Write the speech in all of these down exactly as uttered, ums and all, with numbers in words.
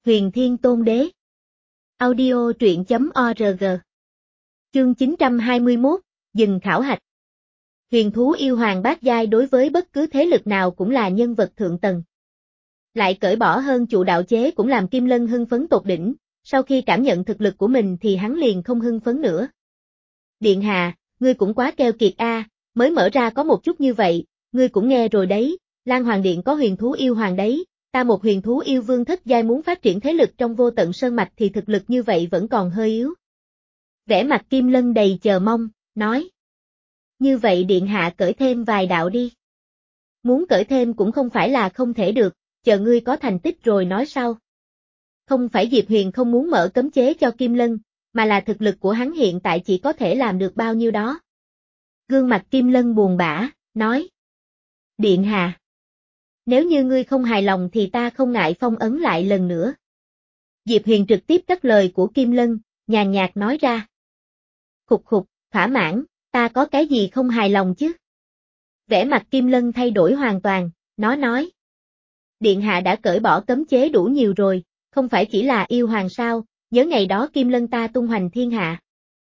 Huyền Thiên Tôn Đế. Audio truyện chấm org. Chương chín trăm hai mươi mốt, dừng khảo hạch. Huyền thú yêu hoàng bát giai đối với bất cứ thế lực nào cũng là nhân vật thượng tầng. Lại cởi bỏ hơn trụ đạo chế cũng làm Kim Lân hưng phấn tột đỉnh, sau khi cảm nhận thực lực của mình thì hắn liền không hưng phấn nữa. Điện hạ, ngươi cũng quá keo kiệt a, mới mở ra có một chút như vậy, ngươi cũng nghe rồi đấy, Lan Hoàng Điện có huyền thú yêu hoàng đấy. Ta một huyền thú yêu vương thất giai muốn phát triển thế lực trong vô tận sơn mạch thì thực lực như vậy vẫn còn hơi yếu. Vẻ mặt Kim Lân đầy chờ mong, nói. Như vậy điện hạ cởi thêm vài đạo đi. Muốn cởi thêm cũng không phải là không thể được, chờ ngươi có thành tích rồi nói sau. Không phải Diệp Huyền không muốn mở cấm chế cho Kim Lân, mà là thực lực của hắn hiện tại chỉ có thể làm được bao nhiêu đó. Gương mặt Kim Lân buồn bã, nói. Điện hạ. Nếu như ngươi không hài lòng thì ta không ngại phong ấn lại lần nữa. Diệp Huyền trực tiếp cắt lời của Kim Lân, nhàn nhạt nói ra. Khục khục, thỏa mãn, ta có cái gì không hài lòng chứ? Vẻ mặt Kim Lân thay đổi hoàn toàn, nó nói. Điện hạ đã cởi bỏ cấm chế đủ nhiều rồi, không phải chỉ là yêu hoàng sao, nhớ ngày đó Kim Lân ta tung hoành thiên hạ.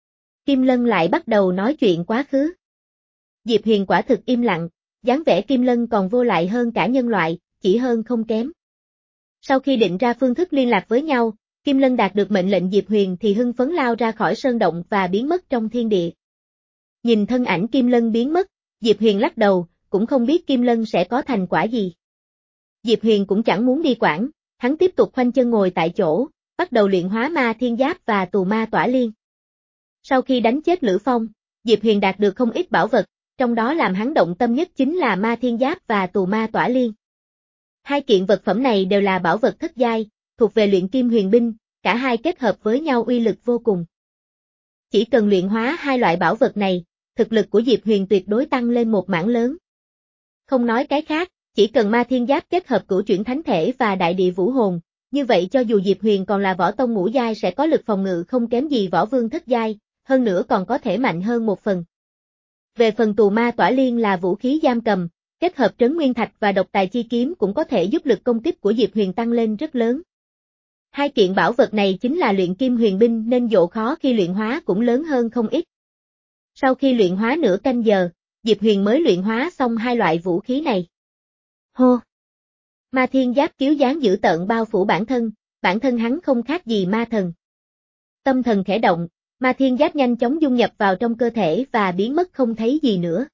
Kim Lân lại bắt đầu nói chuyện quá khứ. Diệp Huyền quả thực im lặng. Dáng vẻ Kim Lân còn vô lại hơn cả nhân loại, chỉ hơn không kém. Sau khi định ra phương thức liên lạc với nhau, Kim Lân đạt được mệnh lệnh Diệp Huyền thì hưng phấn lao ra khỏi sơn động và biến mất trong thiên địa. Nhìn thân ảnh Kim Lân biến mất, Diệp Huyền lắc đầu, cũng không biết Kim Lân sẽ có thành quả gì. Diệp Huyền cũng chẳng muốn đi quản, hắn tiếp tục khoanh chân ngồi tại chỗ, bắt đầu luyện hóa ma thiên giáp và tù ma tỏa liên. Sau khi đánh chết Lữ Phong, Diệp Huyền đạt được không ít bảo vật. Trong đó làm hắn động tâm nhất chính là ma thiên giáp và tù ma tỏa liên. Hai kiện vật phẩm này đều là bảo vật thất giai, thuộc về luyện kim huyền binh, cả hai kết hợp với nhau uy lực vô cùng. Chỉ cần luyện hóa hai loại bảo vật này, thực lực của Diệp Huyền tuyệt đối tăng lên một mảng lớn. Không nói cái khác, chỉ cần ma thiên giáp kết hợp cửu chuyển thánh thể và đại địa vũ hồn, như vậy cho dù Diệp Huyền còn là võ tông ngũ giai sẽ có lực phòng ngự không kém gì võ vương thất giai, hơn nữa còn có thể mạnh hơn một phần. Về phần tù ma tỏa liên là vũ khí giam cầm, kết hợp trấn nguyên thạch và độc tài chi kiếm cũng có thể giúp lực công kích của Diệp Huyền tăng lên rất lớn. Hai kiện bảo vật này chính là luyện kim huyền binh nên độ khó khi luyện hóa cũng lớn hơn không ít. Sau khi luyện hóa nửa canh giờ, Diệp Huyền mới luyện hóa xong hai loại vũ khí này. Hô! Ma thiên giáp kiếu dáng dữ tợn bao phủ bản thân, bản thân hắn không khác gì ma thần. Tâm thần khẽ động. Ma thiên giáp nhanh chóng dung nhập vào trong cơ thể và biến mất không thấy gì nữa.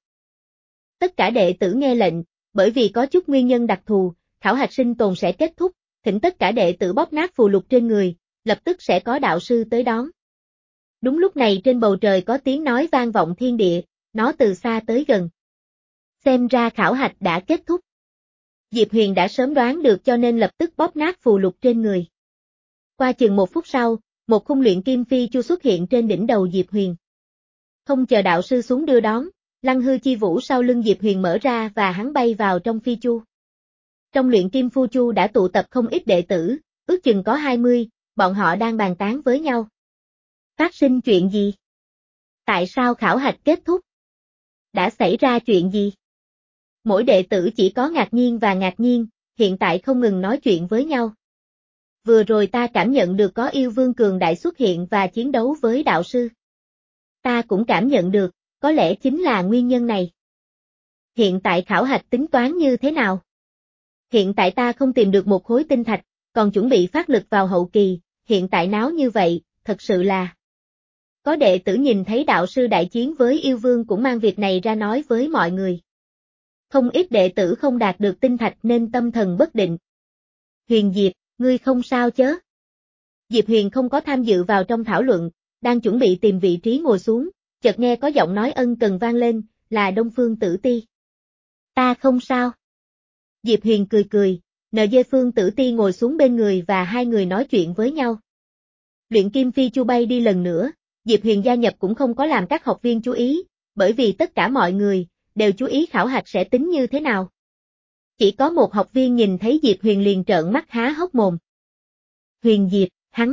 Tất cả đệ tử nghe lệnh, bởi vì có chút nguyên nhân đặc thù, khảo hạch sinh tồn sẽ kết thúc, thỉnh tất cả đệ tử bóp nát phù lục trên người, lập tức sẽ có đạo sư tới đón. Đúng lúc này trên bầu trời có tiếng nói vang vọng thiên địa, nó từ xa tới gần. Xem ra khảo hạch đã kết thúc. Diệp Huyền đã sớm đoán được cho nên lập tức bóp nát phù lục trên người. Qua chừng một phút sau, một khung luyện kim phi chu xuất hiện trên đỉnh đầu Diệp Huyền. Không chờ đạo sư xuống đưa đón, lăng hư chi vũ sau lưng Diệp Huyền mở ra và hắn bay vào trong phi chu. Trong luyện kim phu chu đã tụ tập không ít đệ tử, ước chừng có hai mươi, bọn họ đang bàn tán với nhau. Phát sinh chuyện gì? Tại sao khảo hạch kết thúc? Đã xảy ra chuyện gì? Mỗi đệ tử chỉ có ngạc nhiên và ngạc nhiên, hiện tại không ngừng nói chuyện với nhau. Vừa rồi ta cảm nhận được có yêu vương cường đại xuất hiện và chiến đấu với đạo sư. Ta cũng cảm nhận được, có lẽ chính là nguyên nhân này. Hiện tại khảo hạch tính toán như thế nào? Hiện tại ta không tìm được một khối tinh thạch, còn chuẩn bị phát lực vào hậu kỳ, hiện tại náo như vậy, thật sự là. Có đệ tử nhìn thấy đạo sư đại chiến với yêu vương cũng mang việc này ra nói với mọi người. Không ít đệ tử không đạt được tinh thạch nên tâm thần bất định. Huyền Diệp, ngươi không sao chớ? Diệp Huyền không có tham dự vào trong thảo luận, đang chuẩn bị tìm vị trí ngồi xuống, chợt nghe có giọng nói ân cần vang lên, là Đông Phương Tử Ti. Ta không sao. Diệp Huyền cười cười, nờ dê Phương Tử Ti ngồi xuống bên người và hai người nói chuyện với nhau. Luyện kim phi chu bay đi lần nữa, Diệp Huyền gia nhập cũng không có làm các học viên chú ý, bởi vì tất cả mọi người đều chú ý khảo hạch sẽ tính như thế nào. Chỉ có một học viên nhìn thấy Diệp Huyền liền trợn mắt há hốc mồm. Huyền Diệp, hắn.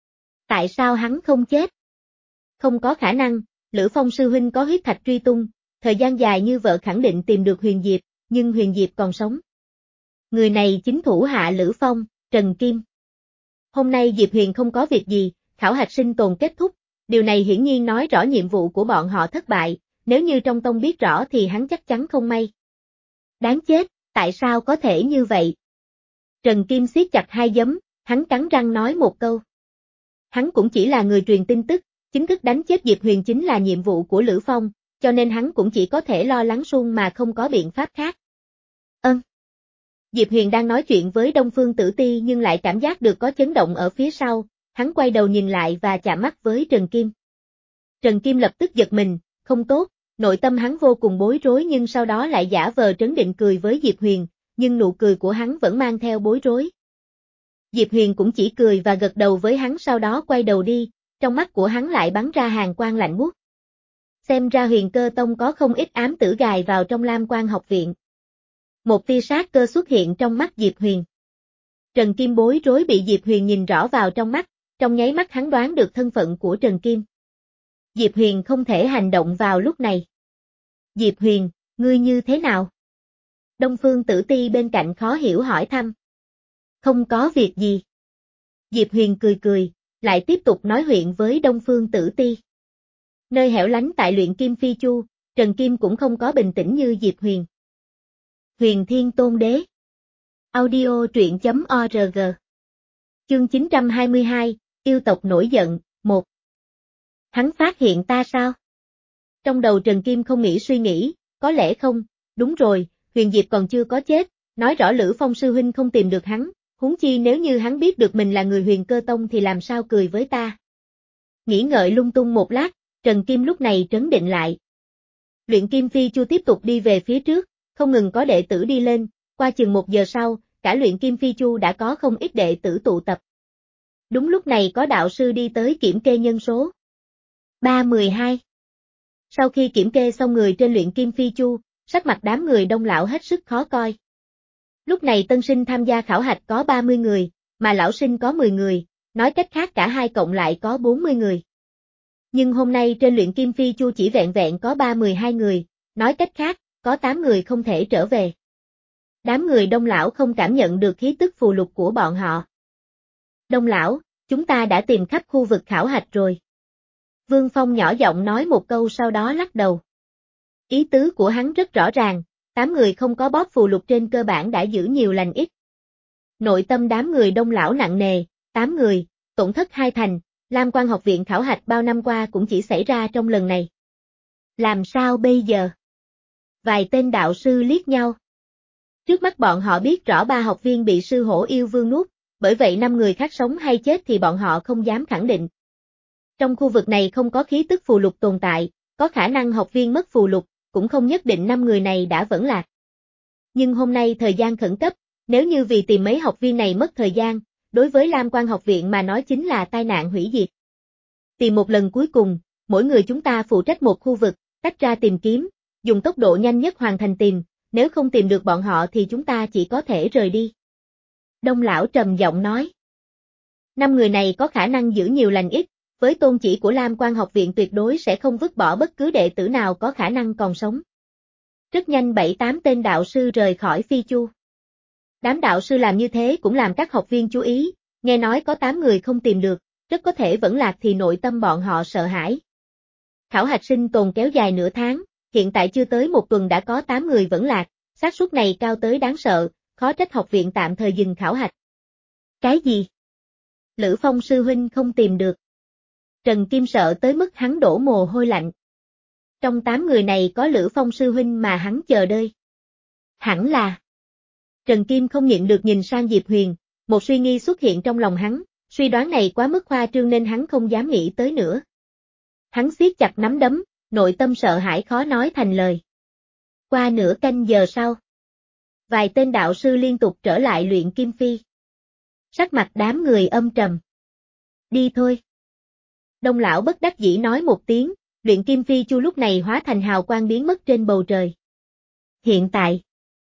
Tại sao hắn không chết? Không có khả năng, Lữ Phong sư huynh có huyết thạch truy tung, thời gian dài như vợ khẳng định tìm được Huyền Diệp, nhưng Huyền Diệp còn sống. Người này chính thủ hạ Lữ Phong, Trần Kim. Hôm nay Diệp Huyền không có việc gì, khảo hạch sinh tồn kết thúc, điều này hiển nhiên nói rõ nhiệm vụ của bọn họ thất bại, nếu như trong tông biết rõ thì hắn chắc chắn không may. Đáng chết, tại sao có thể như vậy? Trần Kim siết chặt hai giấm, hắn cắn răng nói một câu. Hắn cũng chỉ là người truyền tin tức, chính thức đánh chết Diệp Huyền chính là nhiệm vụ của Lữ Phong, cho nên hắn cũng chỉ có thể lo lắng suông mà không có biện pháp khác. Ân. Diệp Huyền đang nói chuyện với Đông Phương Tử Ti nhưng lại cảm giác được có chấn động ở phía sau, hắn quay đầu nhìn lại và chạm mắt với Trần Kim. Trần Kim lập tức giật mình, không tốt, nội tâm hắn vô cùng bối rối nhưng sau đó lại giả vờ trấn định cười với Diệp Huyền, nhưng nụ cười của hắn vẫn mang theo bối rối. Diệp Huyền cũng chỉ cười và gật đầu với hắn sau đó quay đầu đi, trong mắt của hắn lại bắn ra hàn quang lạnh buốt. Xem ra Huyền Cơ Tông có không ít ám tử gài vào trong Lam Quan học viện. Một tia sát cơ xuất hiện trong mắt Diệp Huyền. Trần Kim bối rối bị Diệp Huyền nhìn rõ vào trong mắt, trong nháy mắt hắn đoán được thân phận của Trần Kim. Diệp Huyền không thể hành động vào lúc này. Diệp Huyền, ngươi như thế nào? Đông Phương Tử Ti bên cạnh khó hiểu hỏi thăm. Không có việc gì. Diệp Huyền cười cười, lại tiếp tục nói chuyện với Đông Phương Tử Ti. Nơi hẻo lánh tại luyện kim phi chu, Trần Kim cũng không có bình tĩnh như Diệp Huyền. Huyền Thiên Tôn Đế. Audio truyện chấm org. Chương chín trăm hai mươi hai, yêu tộc nổi giận, một. Hắn phát hiện ta sao? Trong đầu Trần Kim không nghĩ suy nghĩ, có lẽ không, đúng rồi, Huyền Diệp còn chưa có chết, nói rõ Lữ Phong sư huynh không tìm được hắn, huống chi nếu như hắn biết được mình là người Huyền Cơ Tông thì làm sao cười với ta. Nghĩ ngợi lung tung một lát, Trần Kim lúc này trấn định lại. Luyện kim phi chu tiếp tục đi về phía trước, không ngừng có đệ tử đi lên, qua chừng một giờ sau, cả luyện kim phi chu đã có không ít đệ tử tụ tập. Đúng lúc này có đạo sư đi tới kiểm kê nhân số. ba mười hai. Sau khi kiểm kê xong người trên luyện kim phi chu, sắc mặt đám người đông lão hết sức khó coi. Lúc này tân sinh tham gia khảo hạch có ba mươi người, mà lão sinh có mười người, nói cách khác cả hai cộng lại có bốn mươi người. Nhưng hôm nay trên luyện kim phi chu chỉ vẹn vẹn có ba mươi hai người, nói cách khác, có tám người không thể trở về. Đám người đông lão không cảm nhận được khí tức phù lục của bọn họ. Đông lão, chúng ta đã tìm khắp khu vực khảo hạch rồi. Vương Phong nhỏ giọng nói một câu sau đó lắc đầu. Ý tứ của hắn rất rõ ràng, tám người không có bóp phù lục trên cơ bản đã giữ nhiều lành ít. Nội tâm đám người đông lão nặng nề, tám người, tổn thất hai thành, Lam Quan học viện khảo hạch bao năm qua cũng chỉ xảy ra trong lần này. Làm sao bây giờ? Vài tên đạo sư liếc nhau. Trước mắt bọn họ biết rõ ba học viên bị sư hổ yêu vương nuốt, bởi vậy năm người khác sống hay chết thì bọn họ không dám khẳng định. Trong khu vực này không có khí tức phù lục tồn tại, có khả năng học viên mất phù lục, cũng không nhất định năm người này đã vẫn lạc. Nhưng hôm nay thời gian khẩn cấp, nếu như vì tìm mấy học viên này mất thời gian, đối với Lam Quan học viện mà nói chính là tai nạn hủy diệt. Tìm một lần cuối cùng, mỗi người chúng ta phụ trách một khu vực, tách ra tìm kiếm, dùng tốc độ nhanh nhất hoàn thành tìm, nếu không tìm được bọn họ thì chúng ta chỉ có thể rời đi. Đông lão trầm giọng nói. Năm người này có khả năng giữ nhiều lành ít, với tôn chỉ của Lam Quan học viện tuyệt đối sẽ không vứt bỏ bất cứ đệ tử nào có khả năng còn sống. Rất nhanh bảy tám tên đạo sư rời khỏi phi chu. Đám đạo sư làm như thế cũng làm các học viên chú ý, nghe nói có tám người không tìm được, rất có thể vẫn lạc thì nội tâm bọn họ sợ hãi. Khảo hạch sinh tồn kéo dài nửa tháng, hiện tại chưa tới một tuần đã có tám người vẫn lạc, xác suất này cao tới đáng sợ, khó trách học viện tạm thời dừng khảo hạch. Cái gì? Lữ Phong sư huynh không tìm được. Trần Kim sợ tới mức hắn đổ mồ hôi lạnh. Trong tám người này có Lữ Phong sư huynh mà hắn chờ đợi. Hẳn là. Trần Kim không nhịn được nhìn sang Diệp Huyền, một suy nghi xuất hiện trong lòng hắn, suy đoán này quá mức khoa trương nên hắn không dám nghĩ tới nữa. Hắn siết chặt nắm đấm, nội tâm sợ hãi khó nói thành lời. Qua nửa canh giờ sau, vài tên đạo sư liên tục trở lại luyện kim phi. Sắc mặt đám người âm trầm. Đi thôi. Đông lão bất đắc dĩ nói một tiếng, luyện kim phi chu lúc này hóa thành hào quang biến mất trên bầu trời. Hiện tại,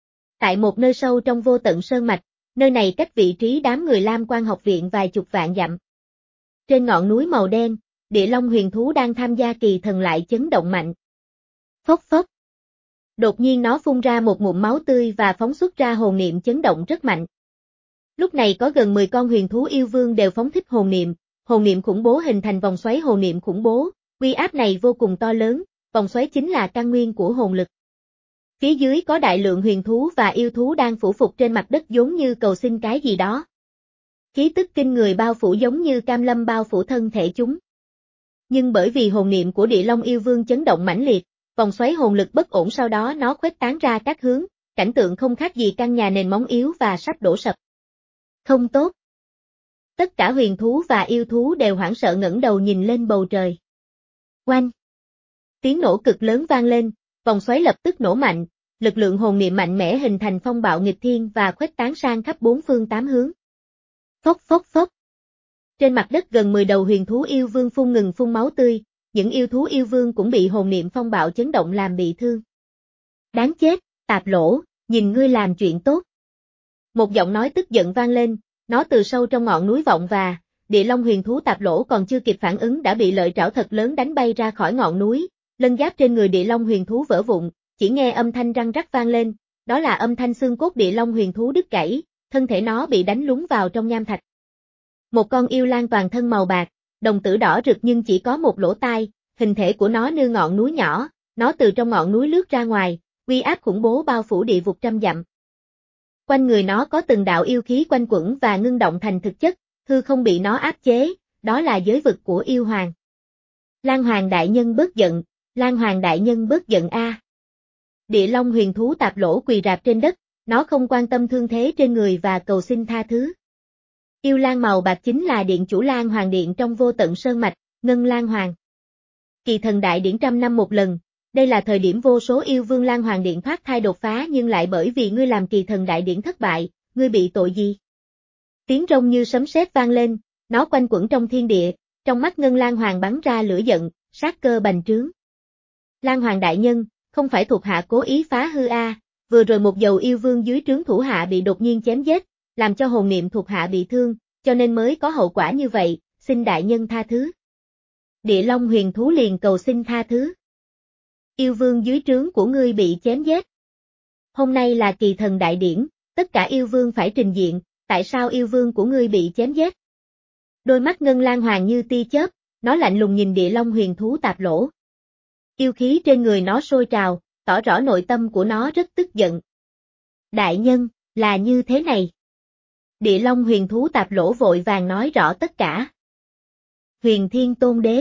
tại một nơi sâu trong vô tận sơn mạch, nơi này cách vị trí đám người Lam Quan học viện vài chục vạn dặm. Trên ngọn núi màu đen, địa long huyền thú đang tham gia kỳ thần lại chấn động mạnh. Phốc phốc. Đột nhiên nó phun ra một ngụm máu tươi và phóng xuất ra hồn niệm chấn động rất mạnh. Lúc này có gần mười con huyền thú yêu vương đều phóng thích hồn niệm, hồn niệm khủng bố hình thành vòng xoáy hồn niệm khủng bố, uy áp này vô cùng to lớn, vòng xoáy chính là căn nguyên của hồn lực. Phía dưới có đại lượng huyền thú và yêu thú đang phủ phục trên mặt đất giống như cầu xin cái gì đó. Khí tức kinh người bao phủ giống như cam lâm bao phủ thân thể chúng. Nhưng bởi vì hồn niệm của Địa Long yêu vương chấn động mãnh liệt, vòng xoáy hồn lực bất ổn sau đó nó khuếch tán ra các hướng, cảnh tượng không khác gì căn nhà nền móng yếu và sắp đổ sập. Không tốt. Tất cả huyền thú và yêu thú đều hoảng sợ ngẩng đầu nhìn lên bầu trời. Oanh! Tiếng nổ cực lớn vang lên, vòng xoáy lập tức nổ mạnh, lực lượng hồn niệm mạnh mẽ hình thành phong bạo nghịch thiên và khuếch tán sang khắp bốn phương tám hướng. Phốc phốc phốc. Trên mặt đất gần mười đầu huyền thú yêu vương phun ngừng phun máu tươi, những yêu thú yêu vương cũng bị hồn niệm phong bạo chấn động làm bị thương. Đáng chết, Tạp Lỗ, nhìn ngươi làm chuyện tốt. Một giọng nói tức giận vang lên, nó từ sâu trong ngọn núi vọng và, Địa Long huyền thú Tạp Lỗ còn chưa kịp phản ứng đã bị lợi trảo thật lớn đánh bay ra khỏi ngọn núi, lân giáp trên người Địa Long huyền thú vỡ vụn, chỉ nghe âm thanh răng rắc vang lên, đó là âm thanh xương cốt Địa Long huyền thú đứt gãy, thân thể nó bị đánh lún vào trong nham thạch. Một con yêu lang toàn thân màu bạc, đồng tử đỏ rực nhưng chỉ có một lỗ tai, hình thể của nó như ngọn núi nhỏ, nó từ trong ngọn núi lướt ra ngoài, uy áp khủng bố bao phủ địa vực trăm dặm. Quanh người nó có từng đạo yêu khí quanh quẩn và ngưng động thành thực chất, hư không bị nó áp chế, đó là giới vực của yêu hoàng. Lan Hoàng đại nhân bớt giận, Lan Hoàng đại nhân bớt giận a. Địa Long huyền thú Tạp Lỗ quỳ rạp trên đất, nó không quan tâm thương thế trên người và cầu xin tha thứ. Yêu lang màu bạc chính là điện chủ Lan Hoàng điện trong vô tận sơn mạch, Ngân Lan Hoàng. Kỳ thần đại điển trăm năm một lần, đây là thời điểm vô số yêu vương Lan Hoàng điện thoát thai đột phá nhưng lại bởi vì ngươi làm kỳ thần đại điển thất bại, ngươi bị tội gì? Tiếng rông như sấm sét vang lên, nó quanh quẩn trong thiên địa, trong mắt Ngân Lan Hoàng bắn ra lửa giận, sát cơ bành trướng. Lan Hoàng đại nhân, không phải thuộc hạ cố ý phá hư a, vừa rồi một dầu yêu vương dưới trướng thủ hạ bị đột nhiên chém giết, làm cho hồn niệm thuộc hạ bị thương, cho nên mới có hậu quả như vậy, xin đại nhân tha thứ. Địa Long huyền thú liền cầu xin tha thứ. Yêu vương dưới trướng của ngươi bị chém giết. Hôm nay là kỳ thần đại điển, tất cả yêu vương phải trình diện, tại sao yêu vương của ngươi bị chém giết? Đôi mắt Ngân Lan Hoàng như tia chớp, nó lạnh lùng nhìn Địa Long huyền thú Tạp Lỗ. Yêu khí trên người nó sôi trào, tỏ rõ nội tâm của nó rất tức giận. Đại nhân, là như thế này. Địa Long huyền thú Tạp Lỗ vội vàng nói rõ tất cả. Huyền Thiên Tôn Đế.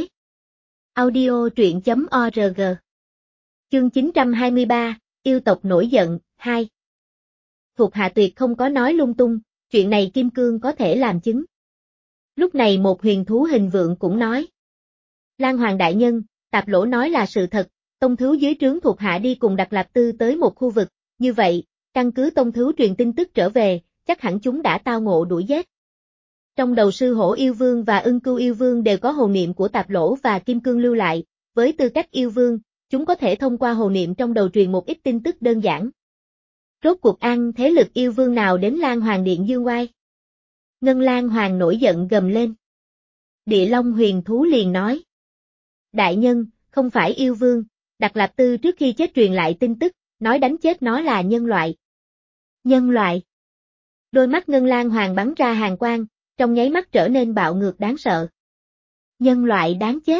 Audio truyện chấm org. Chương chín trăm hai mươi ba, yêu tộc nổi giận, hai. Thuộc hạ tuyệt không có nói lung tung, chuyện này Kim Cương có thể làm chứng. Lúc này một huyền thú hình vượng cũng nói. Lan Hoàng đại nhân, Tạp Lỗ nói là sự thật, tông thú dưới trướng thuộc hạ đi cùng Đặc Lạp Tư tới một khu vực, như vậy, căn cứ tông thú truyền tin tức trở về, chắc hẳn chúng đã tao ngộ đuổi giết. Trong đầu sư hổ yêu vương và ưng cưu yêu vương đều có hồn niệm của Tạp Lỗ và Kim Cương lưu lại, với tư cách yêu vương, chúng có thể thông qua hồn niệm trong đầu truyền một ít tin tức đơn giản. Rốt cuộc ăn thế lực yêu vương nào đến Lan Hoàng điện dương oai? Ngân Lan Hoàng nổi giận gầm lên. Địa Long huyền thú liền nói. Đại nhân, không phải yêu vương, Đặc Lạp Tư trước khi chết truyền lại tin tức, nói đánh chết nó là nhân loại. Nhân loại. Đôi mắt Ngân Lan Hoàng bắn ra hàn quang, trong nháy mắt trở nên bạo ngược đáng sợ. Nhân loại đáng chết.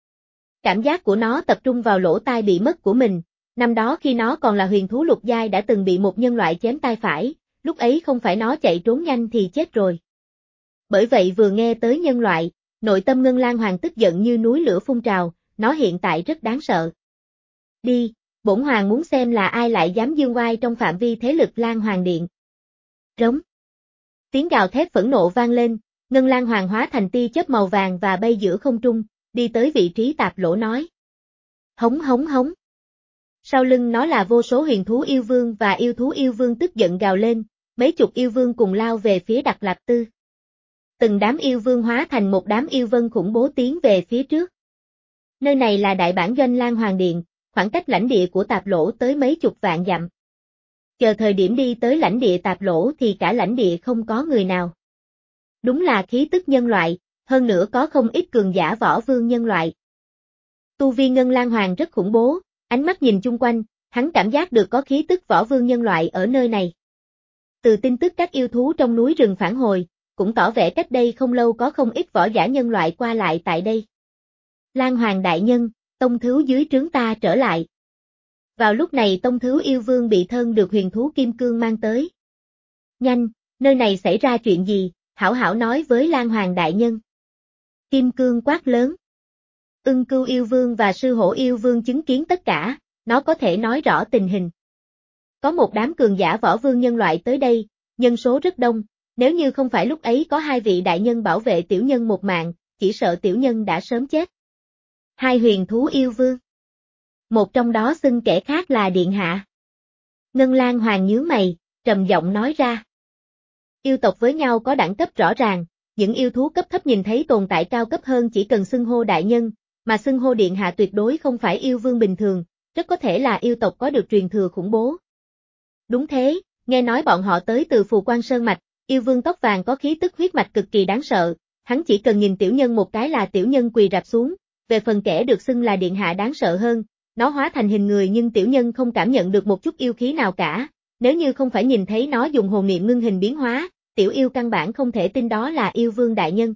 Cảm giác của nó tập trung vào lỗ tai bị mất của mình, năm đó khi nó còn là huyền thú lục giai đã từng bị một nhân loại chém tai phải, lúc ấy không phải nó chạy trốn nhanh thì chết rồi. Bởi vậy vừa nghe tới nhân loại, nội tâm Ngân Lan Hoàng tức giận như núi lửa phun trào, nó hiện tại rất đáng sợ. Đi, bổn hoàng muốn xem là ai lại dám dương oai trong phạm vi thế lực Lan Hoàng điện. Rống. Tiếng gào thét phẫn nộ vang lên, Ngân Lan Hoàng hóa thành tia chớp màu vàng và bay giữa không trung, đi tới vị trí Tạp Lỗ nói. Hống hống hống. Sau lưng nó là vô số huyền thú yêu vương và yêu thú yêu vương tức giận gào lên, mấy chục yêu vương cùng lao về phía Đặc Lạp Tư. Từng đám yêu vương hóa thành một đám yêu vân khủng bố tiến về phía trước. Nơi này là đại bản doanh Lan Hoàng điện, khoảng cách lãnh địa của Tạp Lỗ tới mấy chục vạn dặm. Chờ thời điểm đi tới lãnh địa Tạp Lỗ thì cả lãnh địa không có người nào. Đúng là khí tức nhân loại, hơn nữa có không ít cường giả võ vương nhân loại. Tu vi Ngân Lan Hoàng rất khủng bố, ánh mắt nhìn chung quanh, hắn cảm giác được có khí tức võ vương nhân loại ở nơi này. Từ tin tức các yêu thú trong núi rừng phản hồi, cũng tỏ vẻ cách đây không lâu có không ít võ giả nhân loại qua lại tại đây. Lan Hoàng đại nhân, tông thú dưới trướng ta trở lại. Vào lúc này tông thú yêu vương bị thân được huyền thú kim cương mang tới. Nhanh, nơi này xảy ra chuyện gì, hảo hảo nói với Lan Hoàng đại nhân. Kim cương quát lớn. Ưng Cưu yêu vương và sư hổ yêu vương chứng kiến tất cả, nó có thể nói rõ tình hình. Có một đám cường giả võ vương nhân loại tới đây, nhân số rất đông, nếu như không phải lúc ấy có hai vị đại nhân bảo vệ tiểu nhân một mạng, chỉ sợ tiểu nhân đã sớm chết. Hai huyền thú yêu vương. Một trong đó xưng kẻ khác là Điện Hạ. Ngân Lan Hoàng nhướng mày, trầm giọng nói ra. Yêu tộc với nhau có đẳng cấp rõ ràng, những yêu thú cấp thấp nhìn thấy tồn tại cao cấp hơn chỉ cần xưng hô đại nhân, mà xưng hô Điện Hạ tuyệt đối không phải yêu vương bình thường, rất có thể là yêu tộc có được truyền thừa khủng bố. Đúng thế, nghe nói bọn họ tới từ Phù Quang Sơn Mạch, yêu vương tóc vàng có khí tức huyết mạch cực kỳ đáng sợ, hắn chỉ cần nhìn tiểu nhân một cái là tiểu nhân quỳ rạp xuống, về phần kẻ được xưng là Điện Hạ đáng sợ hơn, nó hóa thành hình người nhưng tiểu nhân không cảm nhận được một chút yêu khí nào cả, nếu như không phải nhìn thấy nó dùng hồn niệm ngưng hình biến hóa, tiểu yêu căn bản không thể tin đó là yêu vương đại nhân.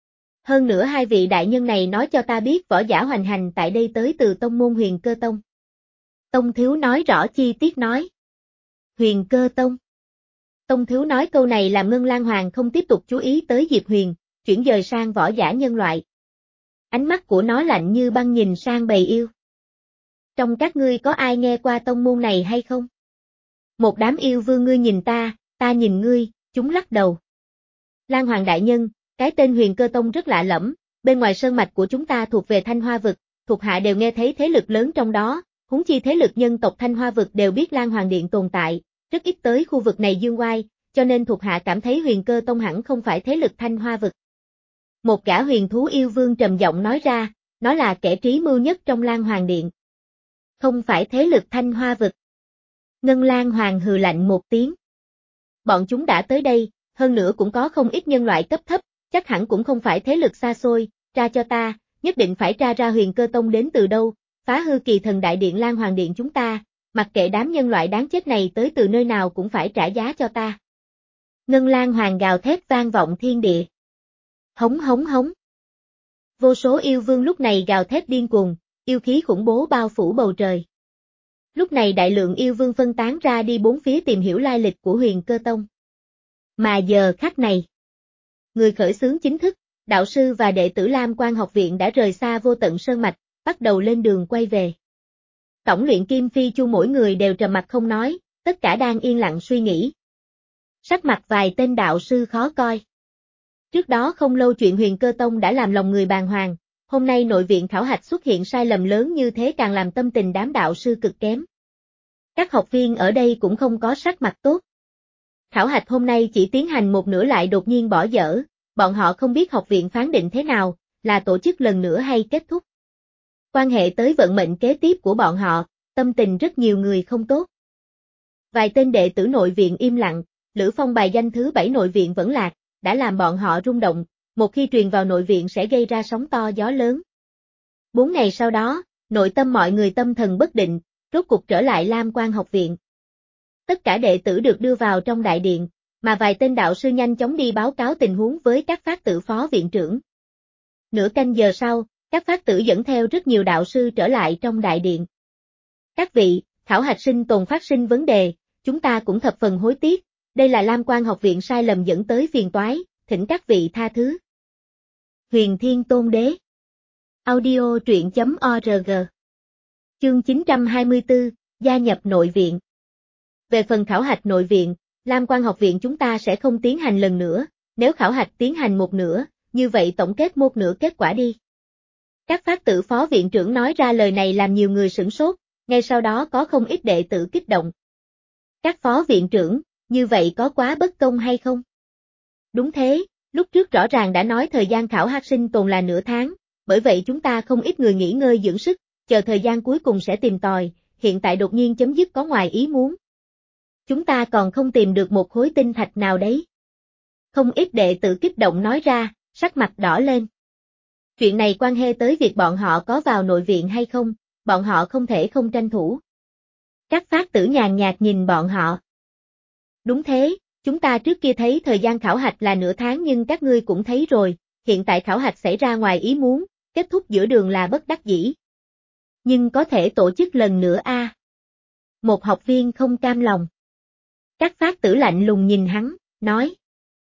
Hơn nữa hai vị đại nhân này nói cho ta biết võ giả hoành hành tại đây tới từ tông môn Huyền Cơ Tông. Tông thiếu nói rõ chi tiết nói. Huyền Cơ Tông. Tông thiếu nói câu này làm Ngân Lan Hoàng không tiếp tục chú ý tới Diệp Huyền, chuyển dời sang võ giả nhân loại. Ánh mắt của nó lạnh như băng nhìn sang bầy yêu. Trong các ngươi có ai nghe qua tông môn này hay không? Một đám yêu vương ngươi nhìn ta, ta nhìn ngươi, chúng lắc đầu. Lan Hoàng đại nhân, cái tên Huyền Cơ Tông rất lạ lẫm, bên ngoài sơn mạch của chúng ta thuộc về Thanh Hoa vực, thuộc hạ đều nghe thấy thế lực lớn trong đó, huống chi thế lực nhân tộc Thanh Hoa vực đều biết Lan Hoàng Điện tồn tại, rất ít tới khu vực này dương oai, cho nên thuộc hạ cảm thấy Huyền Cơ Tông hẳn không phải thế lực Thanh Hoa vực. Một gã huyền thú yêu vương trầm giọng nói ra, nó là kẻ trí mưu nhất trong Lan Hoàng Điện. Không phải thế lực Thanh Hoa vực. Ngân Lan Hoàng hừ lạnh một tiếng. Bọn chúng đã tới đây, hơn nữa cũng có không ít nhân loại cấp thấp, chắc hẳn cũng không phải thế lực xa xôi, tra cho ta, nhất định phải tra ra Huyền Cơ Tông đến từ đâu, phá hư Kỳ Thần Đại Điện Lan Hoàng Điện chúng ta, mặc kệ đám nhân loại đáng chết này tới từ nơi nào cũng phải trả giá cho ta. Ngân Lan Hoàng gào thét vang vọng thiên địa. Hống hống hống. Vô số yêu vương lúc này gào thét điên cuồng, yêu khí khủng bố bao phủ bầu trời. Lúc này đại lượng yêu vương phân tán ra đi bốn phía tìm hiểu lai lịch của Huyền Cơ Tông. Mà giờ khắc này, người khởi xướng chính thức, đạo sư và đệ tử Lam Quan học viện đã rời xa Vô Tận Sơn Mạch, bắt đầu lên đường quay về. Tổng luyện Kim Phi Chu mỗi người đều trầm mặt không nói, tất cả đang yên lặng suy nghĩ. Sắc mặt vài tên đạo sư khó coi. Trước đó không lâu chuyện Huyền Cơ Tông đã làm lòng người bàng hoàng, hôm nay nội viện khảo hạch xuất hiện sai lầm lớn như thế càng làm tâm tình đám đạo sư cực kém. Các học viên ở đây cũng không có sắc mặt tốt. Khảo hạch hôm nay chỉ tiến hành một nửa lại đột nhiên bỏ dở, bọn họ không biết học viện phán định thế nào, là tổ chức lần nữa hay kết thúc. Quan hệ tới vận mệnh kế tiếp của bọn họ, tâm tình rất nhiều người không tốt. Vài tên đệ tử nội viện im lặng, Lữ Phong bài danh thứ bảy nội viện vẫn lạc, đã làm bọn họ rung động, một khi truyền vào nội viện sẽ gây ra sóng to gió lớn. Bốn ngày sau đó, nội tâm mọi người tâm thần bất định, rốt cục trở lại Lam Quan học viện. Tất cả đệ tử được đưa vào trong đại điện, mà vài tên đạo sư nhanh chóng đi báo cáo tình huống với các phát tử phó viện trưởng. Nửa canh giờ sau, các phát tử dẫn theo rất nhiều đạo sư trở lại trong đại điện. Các vị, khảo hạch sinh tồn phát sinh vấn đề, chúng ta cũng thập phần hối tiếc, đây là Lam Quan học viện sai lầm dẫn tới phiền toái, thỉnh các vị tha thứ. Huyền Thiên Tôn Đế. Audio truyện chấm org. Chương chín trăm hai mươi tư, gia nhập nội viện. Về phần khảo hạch nội viện, Lam Quan học viện chúng ta sẽ không tiến hành lần nữa, nếu khảo hạch tiến hành một nửa, như vậy tổng kết một nửa kết quả đi. Các phát tử phó viện trưởng nói ra lời này làm nhiều người sửng sốt, ngay sau đó có không ít đệ tử kích động. Các phó viện trưởng, như vậy có quá bất công hay không? Đúng thế, lúc trước rõ ràng đã nói thời gian khảo hạch sinh tồn là nửa tháng, bởi vậy chúng ta không ít người nghỉ ngơi dưỡng sức, chờ thời gian cuối cùng sẽ tìm tòi, hiện tại đột nhiên chấm dứt có ngoài ý muốn. Chúng ta còn không tìm được một khối tinh thạch nào đấy. Không ít đệ tử kích động nói ra, sắc mặt đỏ lên. Chuyện này quan hệ tới việc bọn họ có vào nội viện hay không, bọn họ không thể không tranh thủ. Các phát tử nhàn nhạt nhìn bọn họ. Đúng thế, Chúng ta trước kia thấy thời gian khảo hạch là nửa tháng nhưng các ngươi cũng thấy rồi, hiện tại khảo hạch xảy ra ngoài ý muốn, kết thúc giữa đường là bất đắc dĩ. Nhưng có thể tổ chức lần nữa a. À? Một học viên không cam lòng. Các phát tử lạnh lùng nhìn hắn, nói.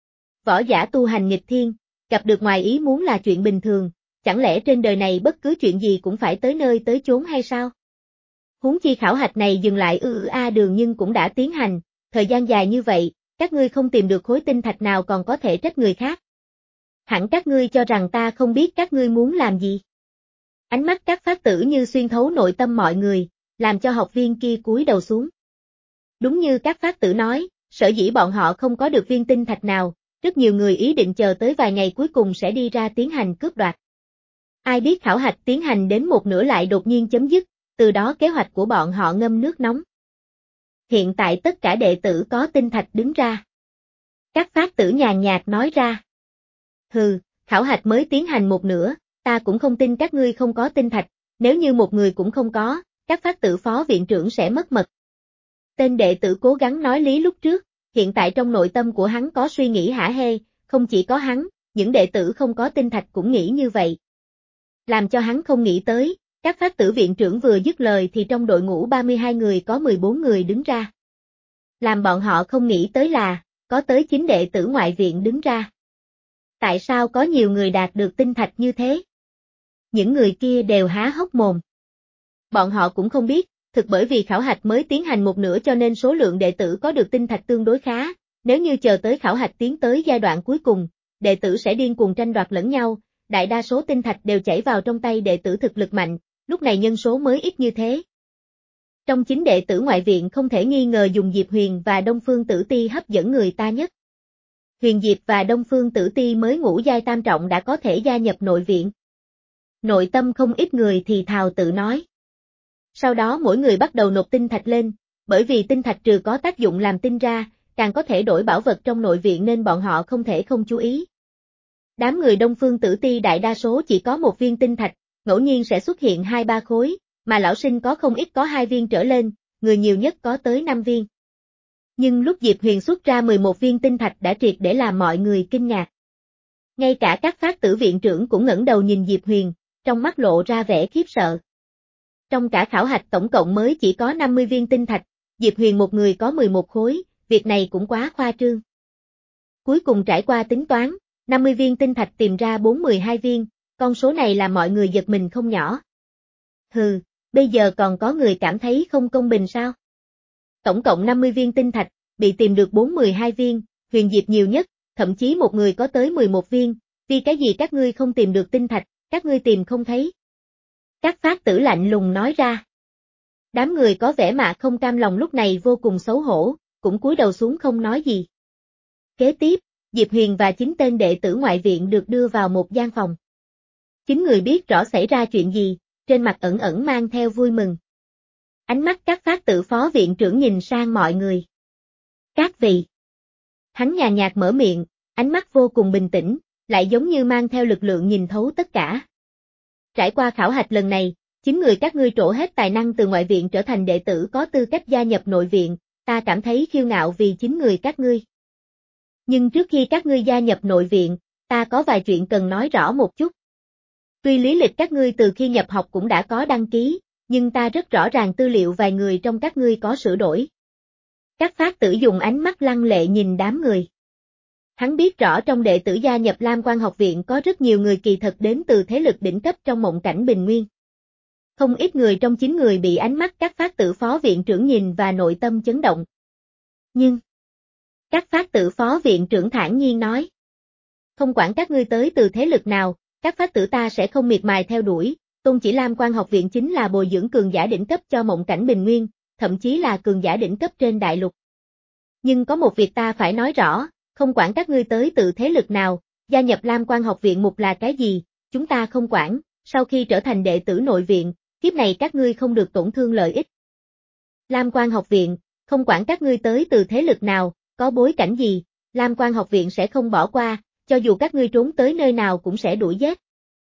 Võ giả tu hành nghịch thiên, gặp được ngoài ý muốn là chuyện bình thường, chẳng lẽ trên đời này bất cứ chuyện gì cũng phải tới nơi tới chốn hay sao? Huống chi khảo hạch này dừng lại ư ư a đường nhưng cũng đã tiến hành, thời gian dài như vậy, các ngươi không tìm được khối tinh thạch nào còn có thể trách người khác. Hẳn các ngươi cho rằng ta không biết các ngươi muốn làm gì. Ánh mắt các phát tử như xuyên thấu nội tâm mọi người, làm cho học viên kia cúi đầu xuống. Đúng như các phát tử nói, sở dĩ bọn họ không có được viên tinh thạch nào, rất nhiều người ý định chờ tới vài ngày cuối cùng sẽ đi ra tiến hành cướp đoạt. Ai biết khảo hạch tiến hành đến một nửa lại đột nhiên chấm dứt, từ đó kế hoạch của bọn họ ngâm nước nóng. Hiện tại tất cả đệ tử có tinh thạch đứng ra. Các phát tử nhàn nhạt nói ra. Hừ, khảo hạch mới tiến hành một nửa, ta cũng không tin các ngươi không có tinh thạch, nếu như một người cũng không có, các phát tử phó viện trưởng sẽ mất mật. Tên đệ tử cố gắng nói lý lúc trước, hiện tại trong nội tâm của hắn có suy nghĩ hả hê, không chỉ có hắn, những đệ tử không có tinh thạch cũng nghĩ như vậy. Làm cho hắn không nghĩ tới, các phát tử viện trưởng vừa dứt lời thì trong đội ngũ ba mươi hai người có mười bốn người đứng ra. Làm bọn họ không nghĩ tới là, có tới chín đệ tử ngoại viện đứng ra. Tại sao có nhiều người đạt được tinh thạch như thế? Những người kia đều há hốc mồm. Bọn họ cũng không biết, thực bởi vì khảo hạch mới tiến hành một nửa cho nên số lượng đệ tử có được tinh thạch tương đối khá, nếu như chờ tới khảo hạch tiến tới giai đoạn cuối cùng, đệ tử sẽ điên cuồng tranh đoạt lẫn nhau, đại đa số tinh thạch đều chảy vào trong tay đệ tử thực lực mạnh, lúc này nhân số mới ít như thế. Trong chín đệ tử ngoại viện không thể nghi ngờ dùng Diệp Huyền và Đông Phương Tử Ti hấp dẫn người ta nhất. Huyền Diệp và Đông Phương Tử Ti mới ngũ giai tam trọng đã có thể gia nhập nội viện. Nội tâm không ít người thì thào tự nói. Sau đó mỗi người bắt đầu nộp tinh thạch lên, bởi vì tinh thạch trừ có tác dụng làm tinh ra, càng có thể đổi bảo vật trong nội viện nên bọn họ không thể không chú ý. Đám người Đông Phương Tử Ti đại đa số chỉ có một viên tinh thạch, ngẫu nhiên sẽ xuất hiện hai ba khối, mà lão sinh có không ít có hai viên trở lên, người nhiều nhất có tới năm viên. Nhưng lúc Diệp Huyền xuất ra mười một viên tinh thạch đã triệt để làm mọi người kinh ngạc. Ngay cả các phát tử viện trưởng cũng ngẩng đầu nhìn Diệp Huyền, trong mắt lộ ra vẻ khiếp sợ. Trong cả khảo hạch tổng cộng mới chỉ có năm mươi viên tinh thạch, Diệp Huyền một người có mười một khối, việc này cũng quá khoa trương. Cuối cùng trải qua tính toán, năm mươi viên tinh thạch tìm ra bốn mươi hai viên, con số này làm mọi người giật mình không nhỏ. Hừ, bây giờ còn có người cảm thấy không công bình sao? Tổng cộng năm mươi viên tinh thạch, bị tìm được bốn mươi hai viên, Huyền Diệp nhiều nhất, thậm chí một người có tới mười một viên, vì cái gì các ngươi không tìm được tinh thạch, các ngươi tìm không thấy. Các phát tử lạnh lùng nói ra. Đám người có vẻ mặt không cam lòng lúc này vô cùng xấu hổ, cũng cúi đầu xuống không nói gì. Kế tiếp, Diệp Huyền và chín tên đệ tử ngoại viện được đưa vào một gian phòng. Chín người biết rõ xảy ra chuyện gì, trên mặt ẩn ẩn mang theo vui mừng. Ánh mắt các phát tử phó viện trưởng nhìn sang mọi người. Các vị. Hắn nhàn nhạt mở miệng, ánh mắt vô cùng bình tĩnh, lại giống như mang theo lực lượng nhìn thấu tất cả. Trải qua khảo hạch lần này, chín người các ngươi trổ hết tài năng từ ngoại viện trở thành đệ tử có tư cách gia nhập nội viện, ta cảm thấy kiêu ngạo vì chín người các ngươi. Nhưng trước khi các ngươi gia nhập nội viện, ta có vài chuyện cần nói rõ một chút. Tuy lý lịch các ngươi từ khi nhập học cũng đã có đăng ký, nhưng ta rất rõ ràng tư liệu vài người trong các ngươi có sửa đổi. Các phát tử dùng ánh mắt lăng lệ nhìn đám người. Hắn biết rõ trong đệ tử gia nhập Lam Quan học viện có rất nhiều người kỳ thật đến từ thế lực đỉnh cấp trong mộng cảnh bình nguyên. Không ít người trong chín người bị ánh mắt các phát tử phó viện trưởng nhìn và nội tâm chấn động. Nhưng, các phát tử phó viện trưởng thản nhiên nói. Không quản các ngươi tới từ thế lực nào, các phát tử ta sẽ không miệt mài theo đuổi, tôn chỉ Lam Quan học viện chính là bồi dưỡng cường giả đỉnh cấp cho mộng cảnh bình nguyên, thậm chí là cường giả đỉnh cấp trên đại lục. Nhưng có một việc ta phải nói rõ, không quản các ngươi tới từ thế lực nào, gia nhập Lam Quan học viện mục là cái gì, chúng ta không quản, sau khi trở thành đệ tử nội viện, kiếp này các ngươi không được tổn thương lợi ích. Lam Quan học viện, không quản các ngươi tới từ thế lực nào, có bối cảnh gì, Lam Quan học viện sẽ không bỏ qua, cho dù các ngươi trốn tới nơi nào cũng sẽ đuổi giết.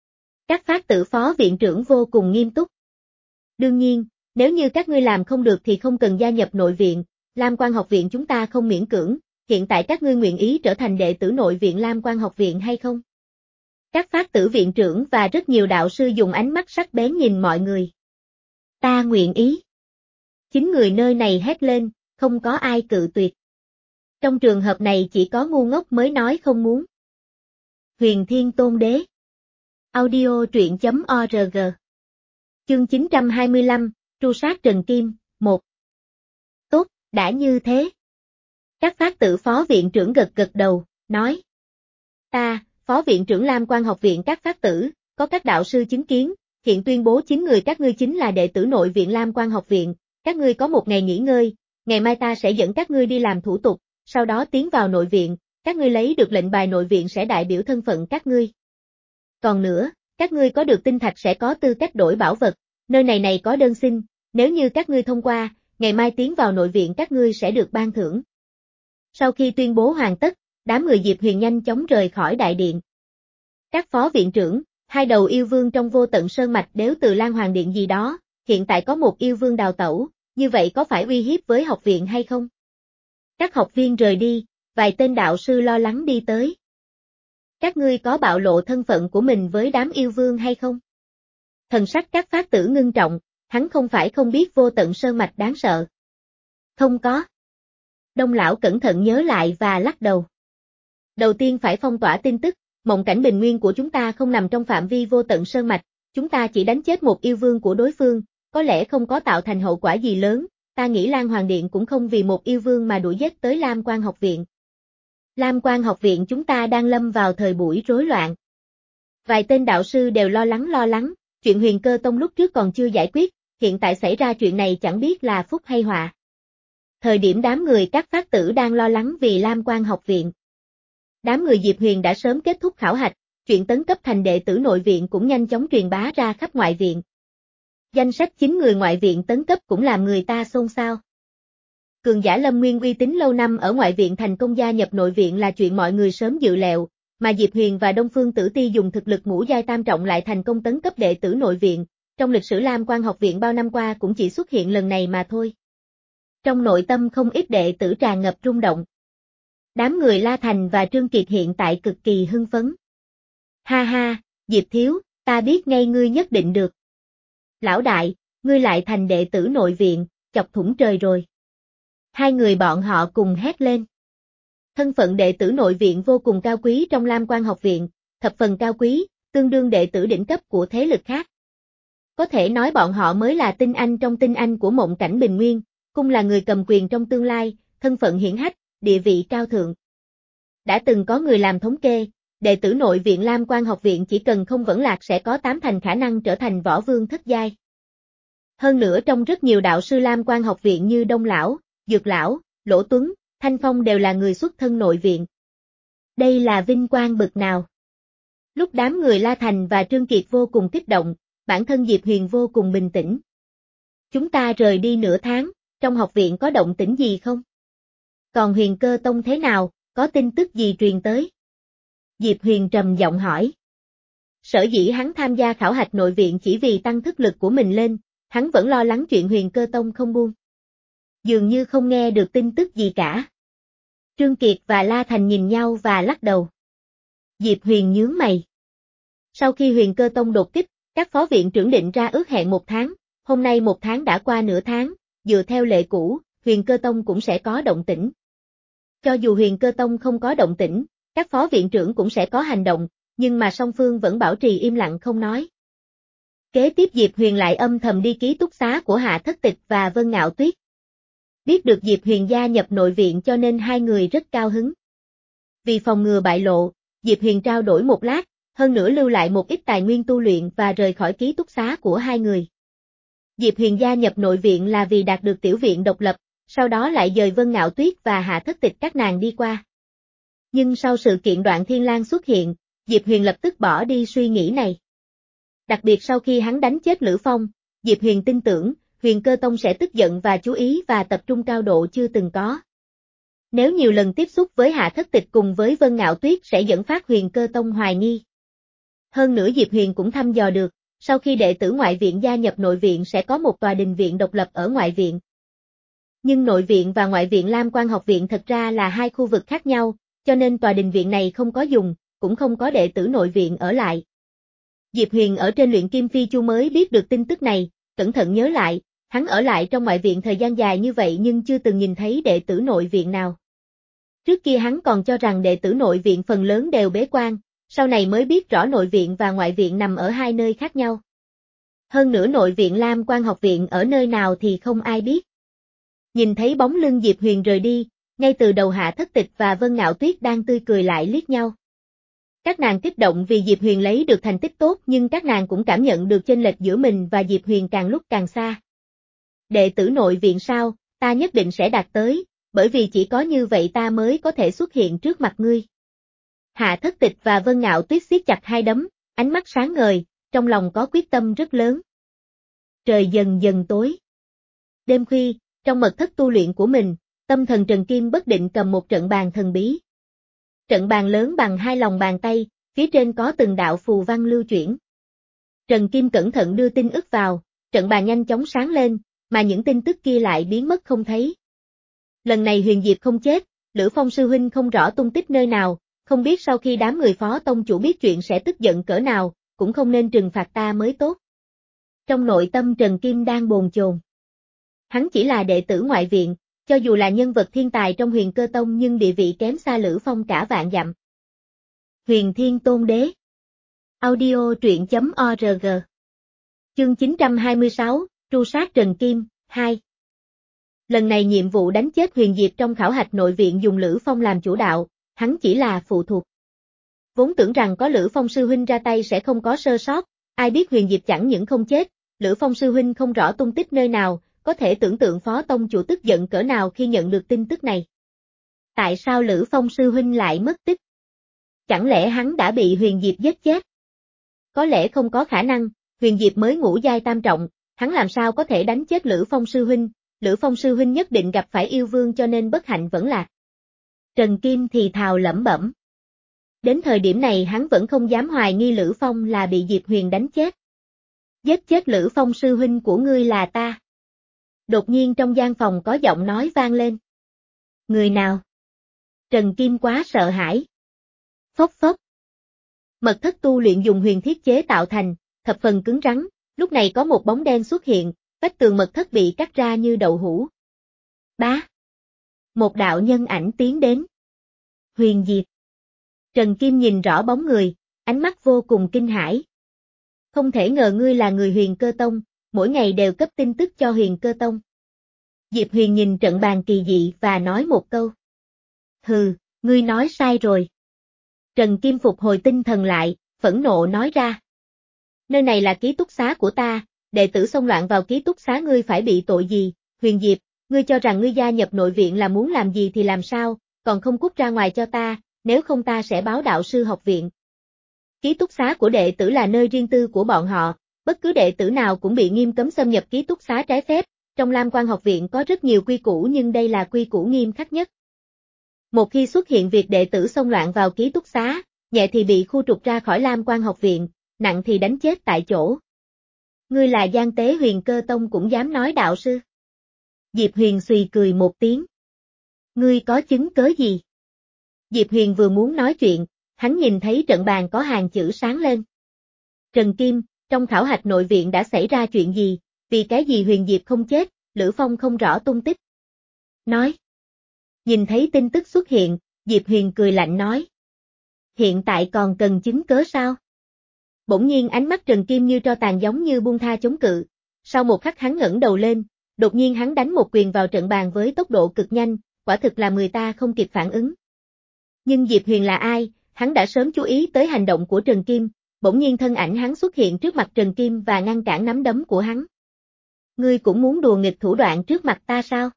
Các phát tử phó viện trưởng vô cùng nghiêm túc. Đương nhiên, nếu như các ngươi làm không được thì không cần gia nhập nội viện, Lam Quan học viện chúng ta không miễn cưỡng, hiện tại các ngươi nguyện ý trở thành đệ tử nội viện Lam Quan học viện hay không? Các phát tử viện trưởng và rất nhiều đạo sư dùng ánh mắt sắc bén nhìn mọi người. Ta nguyện ý. Chính người nơi này hét lên, không có ai cự tuyệt. Trong trường hợp này chỉ có ngu ngốc mới nói không muốn. Huyền Thiên Tôn Đế. Audio truyện chấm org. Chương chín trăm hai mươi lăm, Tru sát Trần Kim, một. Tốt, đã như thế. Các phát tử phó viện trưởng gật gật đầu, nói. Ta, phó viện trưởng Lam Quan học viện các phát tử, có các đạo sư chứng kiến, hiện tuyên bố chín người các ngươi chính là đệ tử nội viện Lam Quan học viện, các ngươi có một ngày nghỉ ngơi, ngày mai ta sẽ dẫn các ngươi đi làm thủ tục, sau đó tiến vào nội viện, các ngươi lấy được lệnh bài nội viện sẽ đại biểu thân phận các ngươi. Còn nữa, các ngươi có được tinh thạch sẽ có tư cách đổi bảo vật, nơi này này có đơn xin, nếu như các ngươi thông qua, ngày mai tiến vào nội viện các ngươi sẽ được ban thưởng. Sau khi tuyên bố hoàn tất, đám người Diệp Huyền nhanh chóng rời khỏi đại điện. Các phó viện trưởng, hai đầu yêu vương trong vô tận sơn mạch đếu từ Lan Hoàng Điện gì đó, hiện tại có một yêu vương đào tẩu, như vậy có phải uy hiếp với học viện hay không? Các học viên rời đi, vài tên đạo sư lo lắng đi tới. Các ngươi có bạo lộ thân phận của mình với đám yêu vương hay không? Thần sắc các phát tử ngưng trọng, hắn không phải không biết vô tận sơn mạch đáng sợ. Không có. Đông lão cẩn thận nhớ lại và lắc đầu. Đầu tiên phải phong tỏa tin tức, mộng cảnh bình nguyên của chúng ta không nằm trong phạm vi vô tận sơn mạch, chúng ta chỉ đánh chết một yêu vương của đối phương, có lẽ không có tạo thành hậu quả gì lớn, ta nghĩ Lan Hoàng Điện cũng không vì một yêu vương mà đuổi giết tới Lam Quan học viện. Lam Quan học viện chúng ta đang lâm vào thời buổi rối loạn. Vài tên đạo sư đều lo lắng lo lắng, chuyện Huyền Cơ Tông lúc trước còn chưa giải quyết, hiện tại xảy ra chuyện này chẳng biết là phúc hay họa. Thời điểm đám người các phát tử đang lo lắng vì Lam Quan học viện. Đám người Diệp Huyền đã sớm kết thúc khảo hạch, chuyện tấn cấp thành đệ tử nội viện cũng nhanh chóng truyền bá ra khắp ngoại viện. Danh sách chín người ngoại viện tấn cấp cũng làm người ta xôn xao. Cường giả Lâm Nguyên uy tín lâu năm ở ngoại viện thành công gia nhập nội viện là chuyện mọi người sớm dự liệu, mà Diệp Huyền và Đông Phương Tử Ti dùng thực lực ngũ giai tam trọng lại thành công tấn cấp đệ tử nội viện, trong lịch sử Lam Quan học viện bao năm qua cũng chỉ xuất hiện lần này mà thôi. Trong nội tâm không ít đệ tử tràn ngập rung động. Đám người La Thành và Trương Kiệt hiện tại cực kỳ hưng phấn. Ha ha, Diệp Thiếu, ta biết ngay ngươi nhất định được. Lão đại, ngươi lại thành đệ tử nội viện, chọc thủng trời rồi. Hai người bọn họ cùng hét lên. Thân phận đệ tử nội viện vô cùng cao quý trong Lam Quan học viện, thập phần cao quý, tương đương đệ tử đỉnh cấp của thế lực khác. Có thể nói bọn họ mới là tinh anh trong tinh anh của mộng cảnh bình nguyên, cũng là người cầm quyền trong tương lai, thân phận hiển hách, địa vị cao thượng. Đã từng có người làm thống kê, đệ tử nội viện Lam Quan học viện chỉ cần không vẫn lạc sẽ có tám thành khả năng trở thành võ vương thất giai. Hơn nữa trong rất nhiều đạo sư Lam Quan học viện như Đông Lão, Dược Lão, Lỗ Tuấn, Thanh Phong đều là người xuất thân nội viện. Đây là vinh quang bực nào. Lúc đám người La Thành và Trương Kiệt vô cùng kích động, bản thân Diệp Huyền vô cùng bình tĩnh. Chúng ta rời đi nửa tháng, trong học viện có động tĩnh gì không? Còn Huyền Cơ Tông thế nào, có tin tức gì truyền tới? Diệp Huyền trầm giọng hỏi. Sở dĩ hắn tham gia khảo hạch nội viện chỉ vì tăng thức lực của mình lên, hắn vẫn lo lắng chuyện Huyền Cơ Tông không buông. Dường như không nghe được tin tức gì cả. Trương Kiệt và La Thành nhìn nhau và lắc đầu. Diệp Huyền nhướng mày. Sau khi Huyền Cơ Tông đột kích, các phó viện trưởng định ra ước hẹn một tháng, hôm nay một tháng đã qua nửa tháng, dựa theo lệ cũ, Huyền Cơ Tông cũng sẽ có động tĩnh. Cho dù Huyền Cơ Tông không có động tĩnh, các phó viện trưởng cũng sẽ có hành động, nhưng mà song phương vẫn bảo trì im lặng không nói. Kế tiếp Diệp Huyền lại âm thầm đi ký túc xá của Hạ Thất Tịch và Vân Ngạo Tuyết. Biết được Diệp Huyền gia nhập nội viện cho nên hai người rất cao hứng. Vì phòng ngừa bại lộ, Diệp Huyền trao đổi một lát, hơn nữa lưu lại một ít tài nguyên tu luyện và rời khỏi ký túc xá của hai người. Diệp Huyền gia nhập nội viện là vì đạt được tiểu viện độc lập, sau đó lại dời Vân Ngạo Tuyết và Hạ Thất Tịch các nàng đi qua. Nhưng sau sự kiện Đoạn Thiên Lang xuất hiện, Diệp Huyền lập tức bỏ đi suy nghĩ này. Đặc biệt sau khi hắn đánh chết Lữ Phong, Diệp Huyền tin tưởng, Huyền Cơ Tông sẽ tức giận và chú ý và tập trung cao độ chưa từng có. Nếu nhiều lần tiếp xúc với Hạ Thất Tịch cùng với Vân Ngạo Tuyết sẽ dẫn phát Huyền Cơ Tông hoài nghi. Hơn nữa Diệp Huyền cũng thăm dò được, sau khi đệ tử ngoại viện gia nhập nội viện sẽ có một tòa đình viện độc lập ở ngoại viện. Nhưng nội viện và ngoại viện Lam Quan học viện thật ra là hai khu vực khác nhau, cho nên tòa đình viện này không có dùng, cũng không có đệ tử nội viện ở lại. Diệp Huyền ở trên luyện kim phi chu mới biết được tin tức này, cẩn thận nhớ lại, hắn ở lại trong ngoại viện thời gian dài như vậy nhưng chưa từng nhìn thấy đệ tử nội viện nào. Trước kia hắn còn cho rằng đệ tử nội viện phần lớn đều bế quan, sau này mới biết rõ nội viện và ngoại viện nằm ở hai nơi khác nhau. Hơn nữa nội viện Lam Quan học viện ở nơi nào thì không ai biết. Nhìn thấy bóng lưng Diệp Huyền rời đi, ngay từ đầu Hạ Thất Tịch và Vân Ngạo Tuyết đang tươi cười lại liếc nhau. Các nàng kích động vì Diệp Huyền lấy được thành tích tốt nhưng các nàng cũng cảm nhận được chênh lệch giữa mình và Diệp Huyền càng lúc càng xa. Đệ tử nội viện sao, ta nhất định sẽ đạt tới, bởi vì chỉ có như vậy ta mới có thể xuất hiện trước mặt ngươi. Hạ Thất Tịch và Vân Ngạo Tuyết siết chặt hai đấm, ánh mắt sáng ngời, trong lòng có quyết tâm rất lớn. Trời dần dần tối. Đêm khuya, trong mật thất tu luyện của mình, tâm thần Trần Kim bất định cầm một trận bàn thần bí. Trận bàn lớn bằng hai lòng bàn tay, phía trên có từng đạo phù văn lưu chuyển. Trần Kim cẩn thận đưa tin ức vào, trận bàn nhanh chóng sáng lên, mà những tin tức kia lại biến mất không thấy. Lần này Huyền Diệp không chết, Lữ Phong sư huynh không rõ tung tích nơi nào, không biết sau khi đám người phó tông chủ biết chuyện sẽ tức giận cỡ nào, cũng không nên trừng phạt ta mới tốt. Trong nội tâm Trần Kim đang bồn chồn. Hắn chỉ là đệ tử ngoại viện, cho dù là nhân vật thiên tài trong Huyền Cơ Tông nhưng địa vị kém xa Lữ Phong cả vạn dặm. Huyền Thiên Tôn Đế. Audio truyện chấm org. Chương chín trăm hai mươi sáu, Tru sát Trần Kim, hai. Lần này nhiệm vụ đánh chết Huyền Diệp trong khảo hạch nội viện dùng Lữ Phong làm chủ đạo, hắn chỉ là phụ thuộc. Vốn tưởng rằng có Lữ Phong sư huynh ra tay sẽ không có sơ sót, ai biết Huyền Diệp chẳng những không chết, Lữ Phong sư huynh không rõ tung tích nơi nào, có thể tưởng tượng phó tông chủ tức giận cỡ nào khi nhận được tin tức này. Tại sao Lữ Phong sư huynh lại mất tích? Chẳng lẽ hắn đã bị Huyền Diệp giết chết? Có lẽ không có khả năng, Huyền Diệp mới ngũ giai tam trọng, hắn làm sao có thể đánh chết Lữ Phong sư huynh, Lữ Phong sư huynh nhất định gặp phải yêu vương cho nên bất hạnh vẫn lạc. Trần Kim thì thào lẩm bẩm. Đến thời điểm này hắn vẫn không dám hoài nghi Lữ Phong là bị Diệp Huyền đánh chết. Giết chết Lữ Phong sư huynh của ngươi là ta. Đột nhiên trong gian phòng có giọng nói vang lên. Người nào? Trần Kim quá sợ hãi. Phốc phốc. Mật thất tu luyện dùng huyền thiết chế tạo thành, thập phần cứng rắn, lúc này có một bóng đen xuất hiện, vách tường mật thất bị cắt ra như đậu hũ. Bá. Một đạo nhân ảnh tiến đến. Huyền Diệp. Trần Kim nhìn rõ bóng người, ánh mắt vô cùng kinh hãi. Không thể ngờ ngươi là người Huyền Cơ Tông, mỗi ngày đều cấp tin tức cho Huyền Cơ Tông. Diệp Huyền nhìn trận bàn kỳ dị và nói một câu. Hừ, ngươi nói sai rồi. Trần Kim phục hồi tinh thần lại, phẫn nộ nói ra. Nơi này là ký túc xá của ta, đệ tử xông loạn vào ký túc xá ngươi phải bị tội gì, Huyền Diệp, ngươi cho rằng ngươi gia nhập nội viện là muốn làm gì thì làm sao, còn không cút ra ngoài cho ta, nếu không ta sẽ báo đạo sư học viện. Ký túc xá của đệ tử là nơi riêng tư của bọn họ, bất cứ đệ tử nào cũng bị nghiêm cấm xâm nhập ký túc xá trái phép, trong Lam Quan học viện có rất nhiều quy củ nhưng đây là quy củ nghiêm khắc nhất. Một khi xuất hiện việc đệ tử xông loạn vào ký túc xá, nhẹ thì bị khu trục ra khỏi Lam Quan học viện, nặng thì đánh chết tại chỗ. Ngươi là gian tế Huyền Cơ Tông cũng dám nói đạo sư. Diệp Huyền xùy cười một tiếng. Ngươi có chứng cớ gì? Diệp Huyền vừa muốn nói chuyện, hắn nhìn thấy trận bàn có hàng chữ sáng lên. Trần Kim, trong khảo hạch nội viện đã xảy ra chuyện gì, vì cái gì Huyền Diệp không chết, Lữ Phong không rõ tung tích. Nói. Nhìn thấy tin tức xuất hiện, Diệp Huyền cười lạnh nói. Hiện tại còn cần chứng cớ sao? Bỗng nhiên ánh mắt Trần Kim như tro tàn giống như buông tha chống cự, sau một khắc hắn ngẩng đầu lên, đột nhiên hắn đánh một quyền vào trận bàn với tốc độ cực nhanh, quả thực là người ta không kịp phản ứng. Nhưng Diệp Huyền là ai, hắn đã sớm chú ý tới hành động của Trần Kim, bỗng nhiên thân ảnh hắn xuất hiện trước mặt Trần Kim và ngăn cản nắm đấm của hắn. Ngươi cũng muốn đùa nghịch thủ đoạn trước mặt ta sao?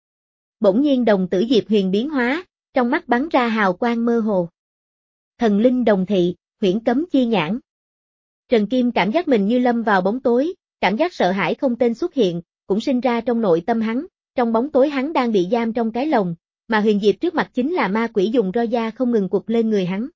Bỗng nhiên đồng tử Diệp Huyền biến hóa, trong mắt bắn ra hào quang mơ hồ. Thần linh đồng thị, huyễn cấm chi nhãn. Trần Kim cảm giác mình như lâm vào bóng tối, cảm giác sợ hãi không tên xuất hiện, cũng sinh ra trong nội tâm hắn, trong bóng tối hắn đang bị giam trong cái lồng, mà Huyền Diệp trước mặt chính là ma quỷ dùng roi da không ngừng quật lên người hắn.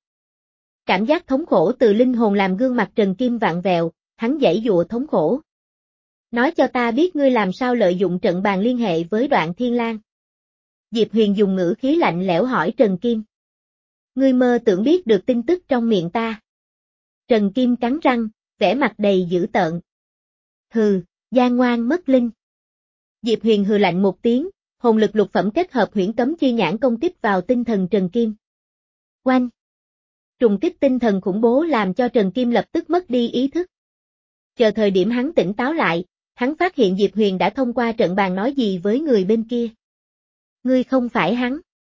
Cảm giác thống khổ từ linh hồn làm gương mặt Trần Kim vặn vẹo, hắn giãy giụa thống khổ. nói cho ta biết ngươi làm sao lợi dụng trận bàn liên hệ với Đoạn Thiên Lang. Diệp Huyền dùng ngữ khí lạnh lẽo hỏi Trần Kim. Ngươi mơ tưởng biết được tin tức trong miệng ta. Trần Kim cắn răng, vẻ mặt đầy dữ tợn. Hừ, gian ngoan mất linh. Diệp Huyền hừ lạnh một tiếng, hồn lực lục phẩm kết hợp huyễn cấm chi nhãn công kích vào tinh thần Trần Kim. Oanh! Trùng kích tinh thần khủng bố làm cho Trần Kim lập tức mất đi ý thức. Chờ thời điểm hắn tỉnh táo lại, hắn phát hiện Diệp Huyền đã thông qua trận bàn nói gì với người bên kia. Ngươi không phải hắn.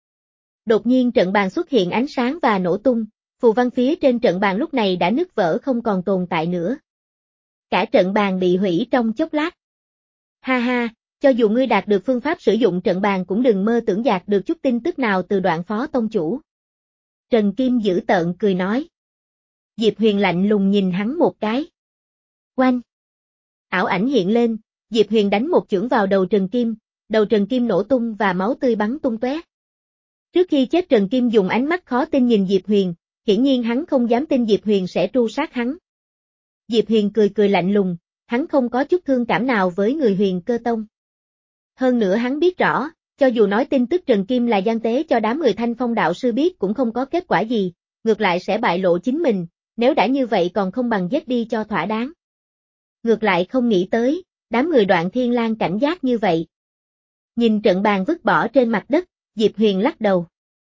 Đột nhiên trận bàn xuất hiện ánh sáng và nổ tung, phù văn phía trên trận bàn lúc này đã nứt vỡ không còn tồn tại nữa. Cả trận bàn bị hủy trong chốc lát. Ha ha, cho dù ngươi đạt được phương pháp sử dụng trận bàn cũng đừng mơ tưởng dạt được chút tin tức nào từ Đoạn phó tông chủ. Trần Kim dữ tợn cười nói. Diệp Huyền lạnh lùng nhìn hắn một cái. Oanh! Ảo ảnh hiện lên, Diệp Huyền đánh một chưởng vào đầu Trần Kim, đầu Trần Kim nổ tung và máu tươi bắn tung tóe. Trước khi chết Trần Kim dùng ánh mắt khó tin nhìn Diệp Huyền, hiển nhiên hắn không dám tin Diệp Huyền sẽ tru sát hắn. Diệp Huyền cười cười lạnh lùng, hắn không có chút thương cảm nào với người Huyền Cơ Tông. Hơn nữa hắn biết rõ, cho dù nói tin tức Trần Kim là gian tế cho đám người Thanh Phong đạo sư biết cũng không có kết quả gì, ngược lại sẽ bại lộ chính mình, nếu đã như vậy còn không bằng giết đi cho thỏa đáng. Ngược lại không nghĩ tới, đám người Đoạn Thiên Lang cảnh giác như vậy. Nhìn trận bàn vứt bỏ trên mặt đất, Diệp Huyền lắc đầu.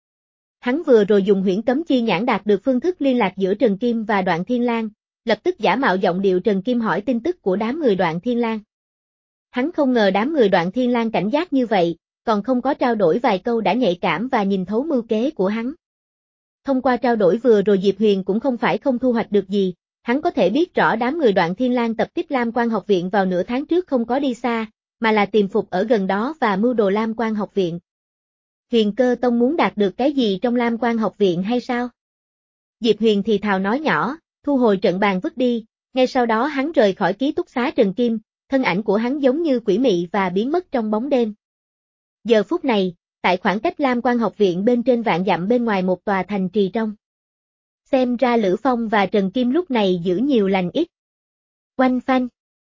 Hắn vừa rồi dùng huyễn cấm chi nhãn đạt được phương thức liên lạc giữa Trần Kim và Đoạn Thiên Lang, lập tức giả mạo giọng điệu Trần Kim hỏi tin tức của đám người Đoạn Thiên Lang. Hắn không ngờ đám người Đoạn Thiên Lang cảnh giác như vậy, còn không có trao đổi vài câu đã nhạy cảm và nhìn thấu mưu kế của hắn. Thông qua trao đổi vừa rồi Diệp Huyền cũng không phải không thu hoạch được gì, hắn có thể biết rõ đám người Đoạn Thiên Lang tập kích Lam Quan học viện vào nửa tháng trước không có đi xa, mà là tìm phục ở gần đó và mưu đồ Lam Quan học viện. Huyền Cơ Tông muốn đạt được cái gì trong Lam Quan học viện hay sao? Diệp Huyền thì thào nói nhỏ, thu hồi trận bàn vứt đi, ngay sau đó hắn rời khỏi ký túc xá Trần Kim, thân ảnh của hắn giống như quỷ mị và biến mất trong bóng đêm. Giờ phút này, tại khoảng cách Lam Quan học viện bên trên vạn dặm bên ngoài một tòa thành trì trong. Xem ra Lữ Phong và Trần Kim lúc này giữ nhiều lành ít. Oanh phanh.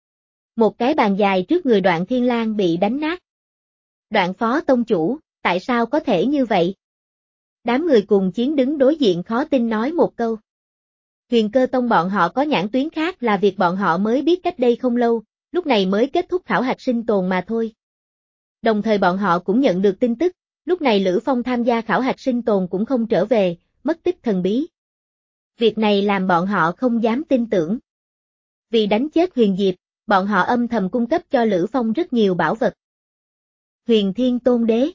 Một cái bàn dài trước người Đoạn Thiên Lang bị đánh nát. Đoạn phó tông chủ, tại sao có thể như vậy? Đám người cùng chiến đứng đối diện khó tin nói một câu. Huyền Cơ Tông bọn họ có nhãn tuyến khác là việc bọn họ mới biết cách đây không lâu, lúc này mới kết thúc khảo hạch sinh tồn mà thôi. Đồng thời bọn họ cũng nhận được tin tức, lúc này Lữ Phong tham gia khảo hạch sinh tồn cũng không trở về, mất tích thần bí. Việc này làm bọn họ không dám tin tưởng. Vì đánh chết Huyền Diệp, bọn họ âm thầm cung cấp cho Lữ Phong rất nhiều bảo vật. Huyền Thiên Tôn Đế.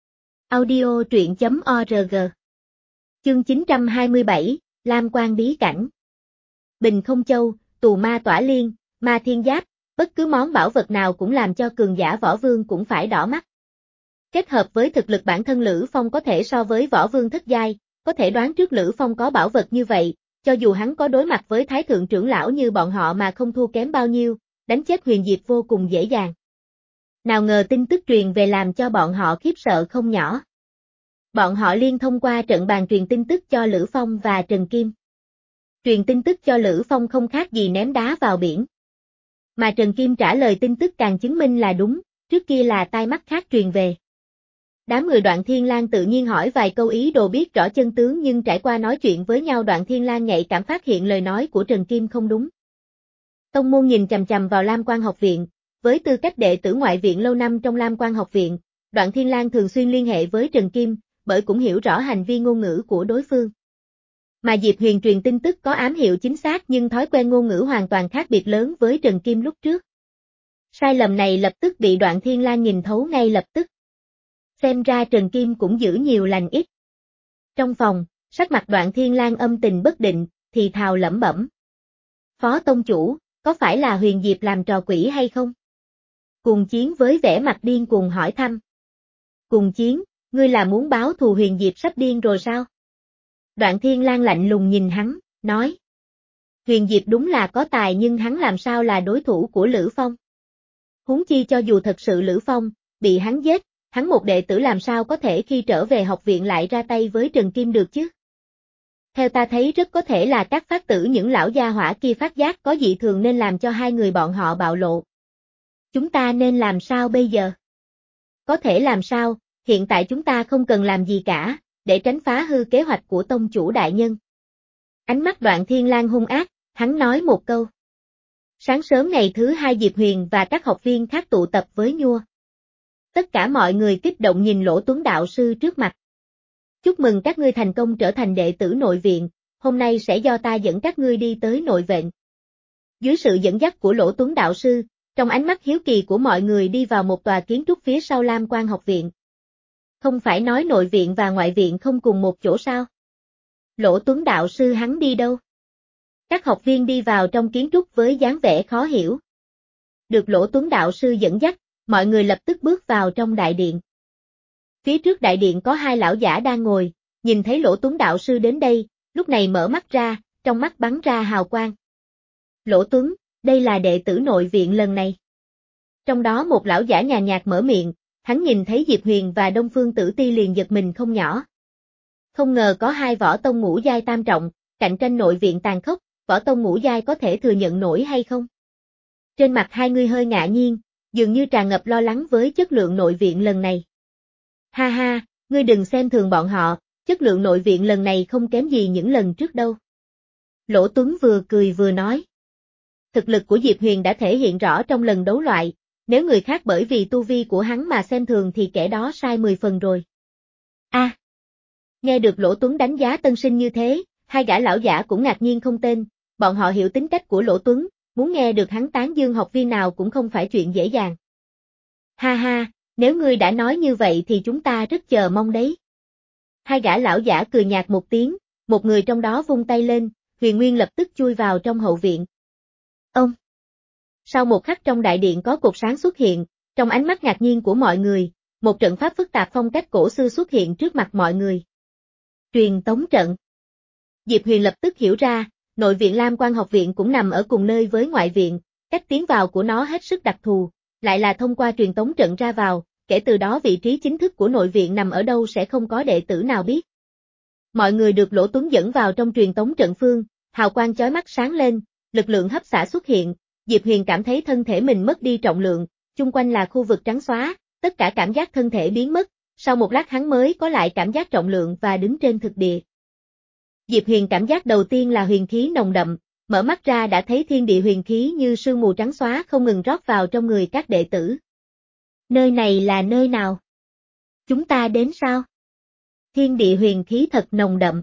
Audio truyện chấm org. Chương chín trăm hai mươi bảy, Lam Quan bí cảnh. Bình Không Châu, Tù Ma Tỏa Liên, Ma Thiên Giáp, bất cứ món bảo vật nào cũng làm cho cường giả võ vương cũng phải đỏ mắt. Kết hợp với thực lực bản thân Lữ Phong có thể so với võ vương thất giai, có thể đoán trước Lữ Phong có bảo vật như vậy, cho dù hắn có đối mặt với thái thượng trưởng lão như bọn họ mà không thua kém bao nhiêu, đánh chết Huyền Diệp vô cùng dễ dàng. Nào ngờ tin tức truyền về làm cho bọn họ khiếp sợ không nhỏ. Bọn họ liên thông qua trận bàn truyền tin tức cho Lữ Phong và Trần Kim. Truyền tin tức cho Lữ Phong không khác gì ném đá vào biển. Mà Trần Kim trả lời tin tức càng chứng minh là đúng, trước kia là tai mắt khác truyền về. Đám người Đoạn Thiên Lang tự nhiên hỏi vài câu ý đồ biết rõ chân tướng nhưng trải qua nói chuyện với nhau Đoạn Thiên Lang nhạy cảm phát hiện lời nói của Trần Kim không đúng. Tông môn nhìn chằm chằm vào Lam Quan học viện, với tư cách đệ tử ngoại viện lâu năm trong Lam Quan học viện, Đoạn Thiên Lang thường xuyên liên hệ với Trần Kim, bởi cũng hiểu rõ hành vi ngôn ngữ của đối phương. Mà Diệp Huyền truyền tin tức có ám hiệu chính xác nhưng thói quen ngôn ngữ hoàn toàn khác biệt lớn với Trần Kim lúc trước. Sai lầm này lập tức bị Đoạn Thiên Lang nhìn thấu ngay lập tức. Xem ra Trần Kim cũng giữ nhiều lành ít. Trong phòng, sắc mặt Đoạn Thiên Lang âm tình bất định, thì thào lẩm bẩm. Phó tông chủ, có phải là Huyền Diệp làm trò quỷ hay không? Cùng Chiến với vẻ mặt điên cuồng hỏi thăm. Cùng Chiến, ngươi là muốn báo thù Huyền Diệp sắp điên rồi sao? Đoạn Thiên Lang lạnh lùng nhìn hắn, nói. Huyền Diệp đúng là có tài nhưng hắn làm sao là đối thủ của Lữ Phong? Huống chi cho dù thật sự Lữ Phong, bị hắn giết, hắn một đệ tử làm sao có thể khi trở về học viện lại ra tay với Trần Kim được chứ? Theo ta thấy rất có thể là các phát tử những lão gia hỏa kia phát giác có dị thường nên làm cho hai người bọn họ bạo lộ. Chúng ta nên làm sao bây giờ? Có thể làm sao, hiện tại chúng ta không cần làm gì cả, để tránh phá hư kế hoạch của tông chủ đại nhân. Ánh mắt Đoạn Thiên Lang hung ác, hắn nói một câu. Sáng sớm ngày thứ hai Diệp Huyền và các học viên khác tụ tập với Nhua. Tất cả mọi người kích động nhìn Lỗ Tuấn đạo sư trước mặt. Chúc mừng các ngươi thành công trở thành đệ tử nội viện, hôm nay sẽ do ta dẫn các ngươi đi tới nội viện. Dưới sự dẫn dắt của Lỗ Tuấn đạo sư, trong ánh mắt hiếu kỳ của mọi người đi vào một tòa kiến trúc phía sau Lam Quan học viện. Không phải nói nội viện và ngoại viện không cùng một chỗ sao? Lỗ Tuấn đạo sư hắn đi đâu? Các học viên đi vào trong kiến trúc với dáng vẻ khó hiểu. Được Lỗ Tuấn đạo sư dẫn dắt, mọi người lập tức bước vào trong đại điện. Phía trước đại điện có hai lão giả đang ngồi, nhìn thấy Lỗ Tuấn đạo sư đến đây, lúc này mở mắt ra, trong mắt bắn ra hào quang. Lỗ Tuấn, đây là đệ tử nội viện lần này. Trong đó một lão giả nhàn nhạt mở miệng, hắn nhìn thấy Diệp Huyền và Đông Phương Tử Ti liền giật mình không nhỏ. Không ngờ có hai võ tông ngũ giai tam trọng, cạnh tranh nội viện tàn khốc, võ tông ngũ giai có thể thừa nhận nổi hay không? Trên mặt hai người hơi ngạc nhiên, dường như tràn ngập lo lắng với chất lượng nội viện lần này. Ha ha, ngươi đừng xem thường bọn họ, chất lượng nội viện lần này không kém gì những lần trước đâu. Lỗ Tuấn vừa cười vừa nói. Thực lực của Diệp Huyền đã thể hiện rõ trong lần đấu loại, nếu người khác bởi vì tu vi của hắn mà xem thường thì kẻ đó sai mười phần rồi. A, à, nghe được Lỗ Tuấn đánh giá tân sinh như thế, hai gã lão giả cũng ngạc nhiên không tên, bọn họ hiểu tính cách của Lỗ Tuấn, muốn nghe được hắn tán dương học viên nào cũng không phải chuyện dễ dàng. Ha ha, nếu ngươi đã nói như vậy thì chúng ta rất chờ mong đấy. Hai gã lão giả cười nhạt một tiếng, một người trong đó vung tay lên, Huyền Nguyên lập tức chui vào trong hậu viện. Ông! Sau một khắc trong đại điện có cột sáng xuất hiện, trong ánh mắt ngạc nhiên của mọi người, một trận pháp phức tạp phong cách cổ xưa xuất hiện trước mặt mọi người. Truyền tống trận. Diệp Huyền lập tức hiểu ra, nội viện Lam Quan học viện cũng nằm ở cùng nơi với ngoại viện, cách tiến vào của nó hết sức đặc thù, lại là thông qua truyền tống trận ra vào, kể từ đó vị trí chính thức của nội viện nằm ở đâu sẽ không có đệ tử nào biết. Mọi người được Lỗ Tuấn dẫn vào trong truyền tống trận phương, hào quang chói mắt sáng lên, lực lượng hấp xả xuất hiện, Diệp Huyền cảm thấy thân thể mình mất đi trọng lượng, chung quanh là khu vực trắng xóa, tất cả cảm giác thân thể biến mất, sau một lát hắn mới có lại cảm giác trọng lượng và đứng trên thực địa. Diệp Huyền cảm giác đầu tiên là huyền khí nồng đậm, mở mắt ra đã thấy thiên địa huyền khí như sương mù trắng xóa không ngừng rót vào trong người các đệ tử. Nơi này là nơi nào? Chúng ta đến sao? Thiên địa huyền khí thật nồng đậm.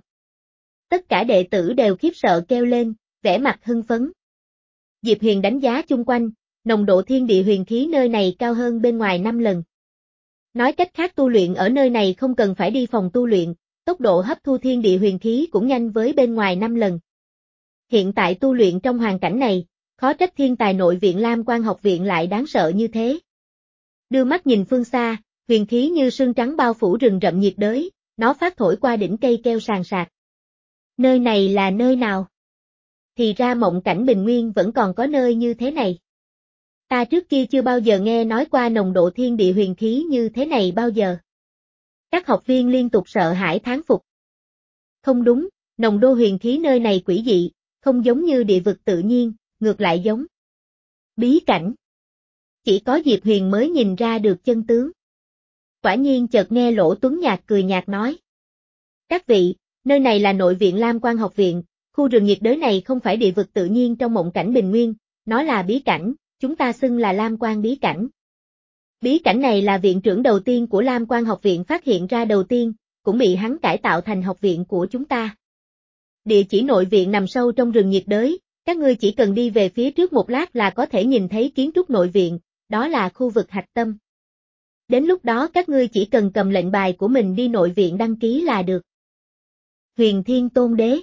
Tất cả đệ tử đều khiếp sợ kêu lên, vẻ mặt hưng phấn. Diệp Huyền đánh giá chung quanh, nồng độ thiên địa huyền khí nơi này cao hơn bên ngoài năm lần. Nói cách khác tu luyện ở nơi này không cần phải đi phòng tu luyện, tốc độ hấp thu thiên địa huyền khí cũng nhanh với bên ngoài năm lần. Hiện tại tu luyện trong hoàn cảnh này, khó trách thiên tài nội viện Lam Quan học viện lại đáng sợ như thế. Đưa mắt nhìn phương xa, huyền khí như sương trắng bao phủ rừng rậm nhiệt đới, nó phát thổi qua đỉnh cây keo sàn sạt. Nơi này là nơi nào? Thì ra mộng cảnh bình nguyên vẫn còn có nơi như thế này. Ta trước kia chưa bao giờ nghe nói qua nồng độ thiên địa huyền khí như thế này bao giờ. Các học viên liên tục sợ hãi thán phục. Không đúng, nồng độ huyền khí nơi này quỷ dị, không giống như địa vực tự nhiên, ngược lại giống bí cảnh. Chỉ có Diệp Huyền mới nhìn ra được chân tướng. Quả nhiên chợt nghe Lỗ Tuấn nhạt cười nhạt nói. Các vị, nơi này là nội viện Lam Quan học viện, khu rừng nhiệt đới này không phải địa vực tự nhiên trong mộng cảnh bình nguyên, nó là bí cảnh, chúng ta xưng là Lam Quan bí cảnh. Bí cảnh này là viện trưởng đầu tiên của Lam Quan học viện phát hiện ra đầu tiên, cũng bị hắn cải tạo thành học viện của chúng ta. Địa chỉ nội viện nằm sâu trong rừng nhiệt đới, các ngươi chỉ cần đi về phía trước một lát là có thể nhìn thấy kiến trúc nội viện, đó là khu vực hạch tâm. Đến lúc đó các ngươi chỉ cần cầm lệnh bài của mình đi nội viện đăng ký là được. Huyền Thiên Tôn Đế.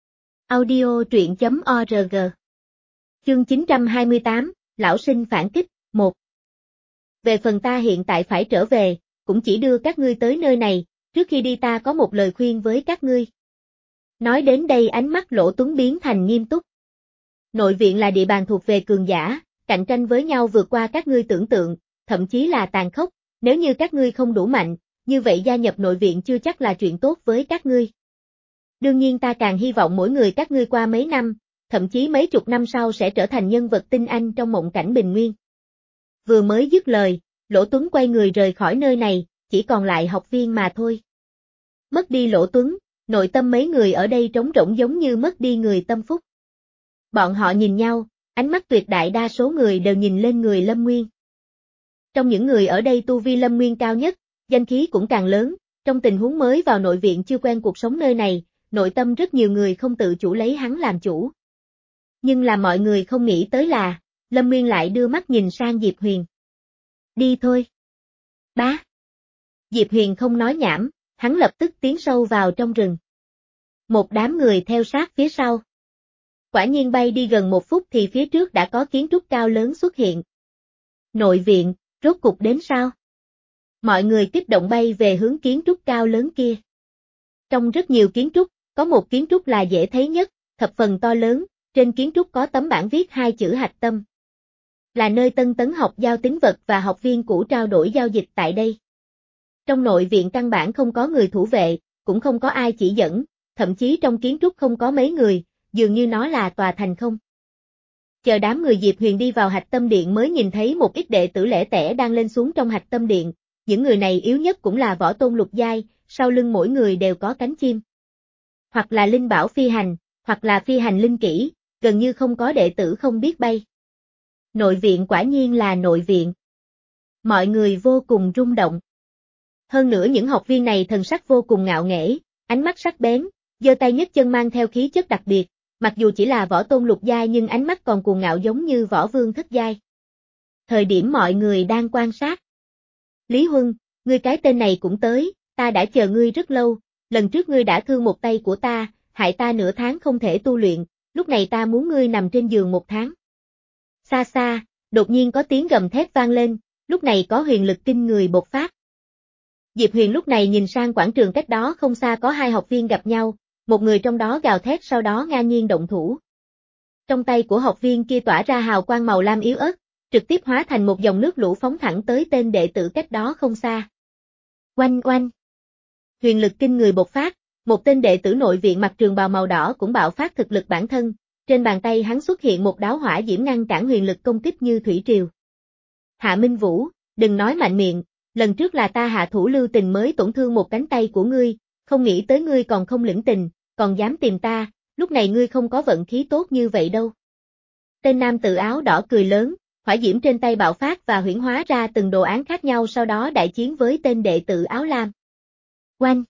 Audio truyện chấm org. Chương chín trăm hai mươi tám, Lão sinh phản kích, một. Về phần ta hiện tại phải trở về, cũng chỉ đưa các ngươi tới nơi này, trước khi đi ta có một lời khuyên với các ngươi. Nói đến đây ánh mắt Lỗ Tuấn biến thành nghiêm túc. Nội viện là địa bàn thuộc về cường giả, cạnh tranh với nhau vượt qua các ngươi tưởng tượng, thậm chí là tàn khốc, nếu như các ngươi không đủ mạnh, như vậy gia nhập nội viện chưa chắc là chuyện tốt với các ngươi. Đương nhiên ta càng hy vọng mỗi người các ngươi qua mấy năm, thậm chí mấy chục năm sau sẽ trở thành nhân vật tinh anh trong mộng cảnh bình nguyên. Vừa mới dứt lời, Lỗ Tuấn quay người rời khỏi nơi này, chỉ còn lại học viên mà thôi. Mất đi Lỗ Tuấn, nội tâm mấy người ở đây trống rỗng giống như mất đi người tâm phúc. Bọn họ nhìn nhau, ánh mắt tuyệt đại đa số người đều nhìn lên người Lâm Nguyên. Trong những người ở đây tu vi Lâm Nguyên cao nhất, danh khí cũng càng lớn, trong tình huống mới vào nội viện chưa quen cuộc sống nơi này, nội tâm rất nhiều người không tự chủ lấy hắn làm chủ. Nhưng là mọi người không nghĩ tới là, Lâm Nguyên lại đưa mắt nhìn sang Diệp Huyền. Đi thôi. Bá. Diệp Huyền không nói nhảm, hắn lập tức tiến sâu vào trong rừng. Một đám người theo sát phía sau. Quả nhiên bay đi gần một phút thì phía trước đã có kiến trúc cao lớn xuất hiện. Nội viện, rốt cục đến sao? Mọi người kích động bay về hướng kiến trúc cao lớn kia. Trong rất nhiều kiến trúc, có một kiến trúc là dễ thấy nhất, thập phần to lớn, trên kiến trúc có tấm bảng viết hai chữ Hạch Tâm. Là nơi Tân Tấn học giao tính vật và học viên cũ trao đổi giao dịch tại đây. Trong nội viện căn bản không có người thủ vệ, cũng không có ai chỉ dẫn, thậm chí trong kiến trúc không có mấy người, dường như nó là tòa thành không. Chờ đám người Diệp Huyền đi vào Hạch Tâm Điện mới nhìn thấy một ít đệ tử lẻ tẻ đang lên xuống trong Hạch Tâm Điện, những người này yếu nhất cũng là võ tôn lục giai, sau lưng mỗi người đều có cánh chim. Hoặc là linh bảo phi hành, hoặc là phi hành linh kỹ, gần như không có đệ tử không biết bay. Nội viện quả nhiên là nội viện. Mọi người vô cùng rung động. Hơn nữa những học viên này thần sắc vô cùng ngạo nghễ, ánh mắt sắc bén, giơ tay nhấc chân mang theo khí chất đặc biệt, mặc dù chỉ là võ tôn lục giai nhưng ánh mắt còn cuồng ngạo giống như võ vương thất giai. Thời điểm mọi người đang quan sát. Lý Huân, ngươi cái tên này cũng tới, ta đã chờ ngươi rất lâu, lần trước ngươi đã thương một tay của ta, hại ta nửa tháng không thể tu luyện, lúc này ta muốn ngươi nằm trên giường một tháng. Xa xa, đột nhiên có tiếng gầm thét vang lên, lúc này có huyền lực kinh người bộc phát. Diệp Huyền lúc này nhìn sang quảng trường cách đó không xa có hai học viên gặp nhau, một người trong đó gào thét sau đó ngang nhiên động thủ. Trong tay của học viên kia tỏa ra hào quang màu lam yếu ớt, trực tiếp hóa thành một dòng nước lũ phóng thẳng tới tên đệ tử cách đó không xa. Oanh oanh. Huyền lực kinh người bộc phát, một tên đệ tử nội viện mặc trường bào màu đỏ cũng bạo phát thực lực bản thân, trên bàn tay hắn xuất hiện một đáo hỏa diễm ngăn cản huyền lực công kích như thủy triều. Hạ Minh Vũ, đừng nói mạnh miệng, lần trước là ta hạ thủ lưu tình mới tổn thương một cánh tay của ngươi, không nghĩ tới ngươi còn không lĩnh tình, còn dám tìm ta, lúc này ngươi không có vận khí tốt như vậy đâu. Tên nam tử áo đỏ cười lớn, hỏa diễm trên tay bạo phát và huyễn hóa ra từng đồ án khác nhau sau đó đại chiến với tên đệ tử áo lam. Oanh!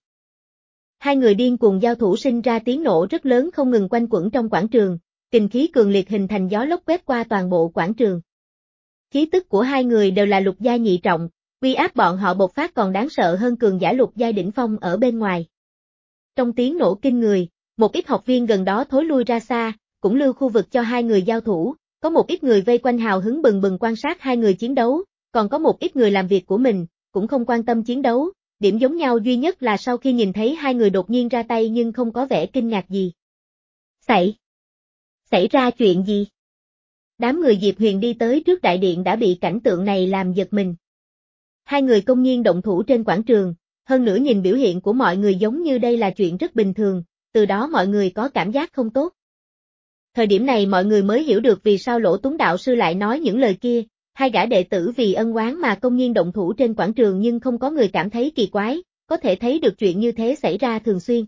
Hai người điên cuồng giao thủ sinh ra tiếng nổ rất lớn không ngừng quanh quẩn trong quảng trường, kình khí cường liệt hình thành gió lốc quét qua toàn bộ quảng trường. Khí tức của hai người đều là lục giai nhị trọng, uy áp bọn họ bộc phát còn đáng sợ hơn cường giả lục giai đỉnh phong ở bên ngoài. Trong tiếng nổ kinh người, một ít học viên gần đó thối lui ra xa, cũng lưu khu vực cho hai người giao thủ, có một ít người vây quanh hào hứng bừng bừng quan sát hai người chiến đấu, còn có một ít người làm việc của mình, cũng không quan tâm chiến đấu, điểm giống nhau duy nhất là sau khi nhìn thấy hai người đột nhiên ra tay nhưng không có vẻ kinh ngạc gì. Xảy! Xảy ra chuyện gì? Đám người Diệp Huyền đi tới trước đại điện đã bị cảnh tượng này làm giật mình. Hai người công nhiên động thủ trên quảng trường, hơn nữa nhìn biểu hiện của mọi người giống như đây là chuyện rất bình thường, từ đó mọi người có cảm giác không tốt. Thời điểm này mọi người mới hiểu được vì sao Lỗ Tuấn đạo sư lại nói những lời kia, hai gã đệ tử vì ân oán mà công nhiên động thủ trên quảng trường nhưng không có người cảm thấy kỳ quái, có thể thấy được chuyện như thế xảy ra thường xuyên.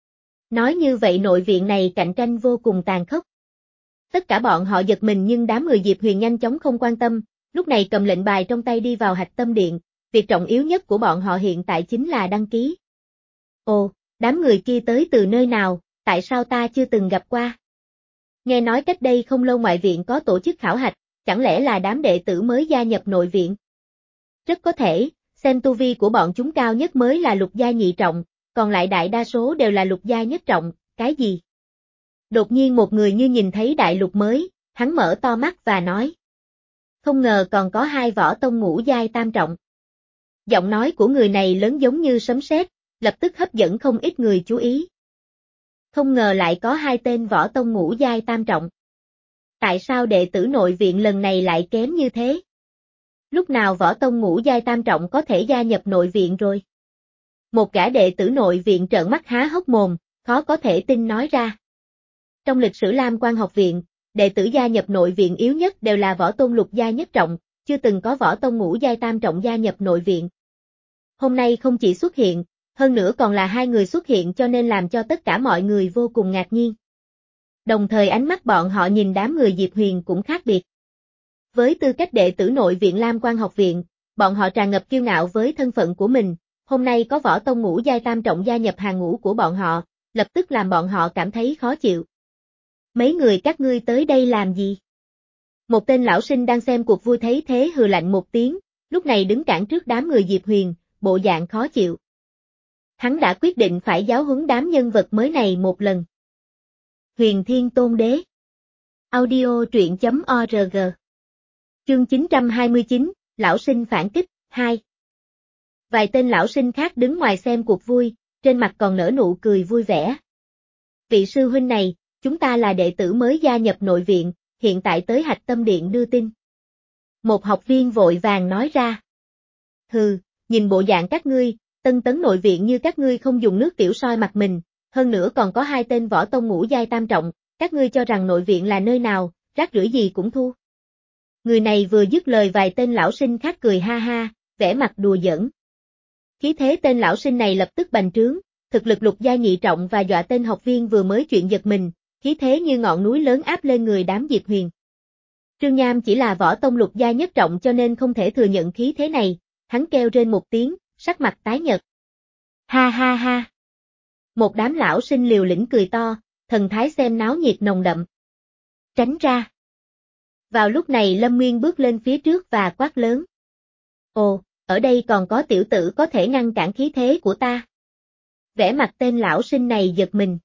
Nói như vậy nội viện này cạnh tranh vô cùng tàn khốc. Tất cả bọn họ giật mình nhưng đám người Diệp Huyền nhanh chóng không quan tâm, lúc này cầm lệnh bài trong tay đi vào Hạch Tâm Điện, việc trọng yếu nhất của bọn họ hiện tại chính là đăng ký. Ồ, đám người kia tới từ nơi nào, tại sao ta chưa từng gặp qua? Nghe nói cách đây không lâu ngoại viện có tổ chức khảo hạch, chẳng lẽ là đám đệ tử mới gia nhập nội viện? Rất có thể, xem tu vi của bọn chúng cao nhất mới là lục gia nhị trọng, còn lại đại đa số đều là lục gia nhất trọng, cái gì? Đột nhiên một người như nhìn thấy đại lục mới, hắn mở to mắt và nói. Không ngờ còn có hai võ tông ngũ giai tam trọng. Giọng nói của người này lớn giống như sấm sét, lập tức hấp dẫn không ít người chú ý. Không ngờ lại có hai tên võ tông ngũ giai tam trọng. Tại sao đệ tử nội viện lần này lại kém như thế? Lúc nào võ tông ngũ giai tam trọng có thể gia nhập nội viện rồi? Một gã đệ tử nội viện trợn mắt há hốc mồm, khó có thể tin nói ra. Trong lịch sử Lam Quan học viện, đệ tử gia nhập nội viện yếu nhất đều là võ tôn lục giai nhất trọng, chưa từng có võ tông ngũ giai tam trọng gia nhập nội viện. Hôm nay không chỉ xuất hiện, hơn nữa còn là hai người xuất hiện cho nên làm cho tất cả mọi người vô cùng ngạc nhiên. Đồng thời ánh mắt bọn họ nhìn đám người Diệp Huyền cũng khác biệt. Với tư cách đệ tử nội viện Lam Quan học viện, bọn họ tràn ngập kiêu ngạo với thân phận của mình, hôm nay có võ tông ngũ giai tam trọng gia nhập hàng ngũ của bọn họ, lập tức làm bọn họ cảm thấy khó chịu. Mấy người các ngươi tới đây làm gì? Một tên lão sinh đang xem cuộc vui thấy thế hừ lạnh một tiếng, lúc này đứng cản trước đám người Diệp Huyền, bộ dạng khó chịu. Hắn đã quyết định phải giáo huấn đám nhân vật mới này một lần. Huyền Thiên Tôn Đế. Audio truyện chấm org. Chương chín trăm hai mươi chín, Lão sinh phản kích, hai. Vài tên lão sinh khác đứng ngoài xem cuộc vui, trên mặt còn nở nụ cười vui vẻ. Vị sư huynh này, chúng ta là đệ tử mới gia nhập nội viện, hiện tại tới Hạch Tâm Điện đưa tin. Một học viên vội vàng nói ra. Hừ, nhìn bộ dạng các ngươi, tân tấn nội viện như các ngươi không dùng nước tiểu soi mặt mình, hơn nữa còn có hai tên võ tông ngũ giai tam trọng, các ngươi cho rằng nội viện là nơi nào, rác rưởi gì cũng thu. Người này vừa dứt lời vài tên lão sinh khác cười ha ha, vẻ mặt đùa giỡn. Khí thế tên lão sinh này lập tức bành trướng, thực lực lục giai nhị trọng và dọa tên học viên vừa mới chuyện giật mình, khí thế như ngọn núi lớn áp lên người đám Diệp Huyền. Trương Nham chỉ là võ tông lục giai nhất trọng cho nên không thể thừa nhận khí thế này, hắn kêu rên một tiếng, sắc mặt tái nhợt. Ha ha ha. Một đám lão sinh liều lĩnh cười to, thần thái xem náo nhiệt nồng đậm. Tránh ra. Vào lúc này Lâm Nguyên bước lên phía trước và quát lớn. Ồ, ở đây còn có tiểu tử có thể ngăn cản khí thế của ta. Vẻ mặt tên lão sinh này giật mình.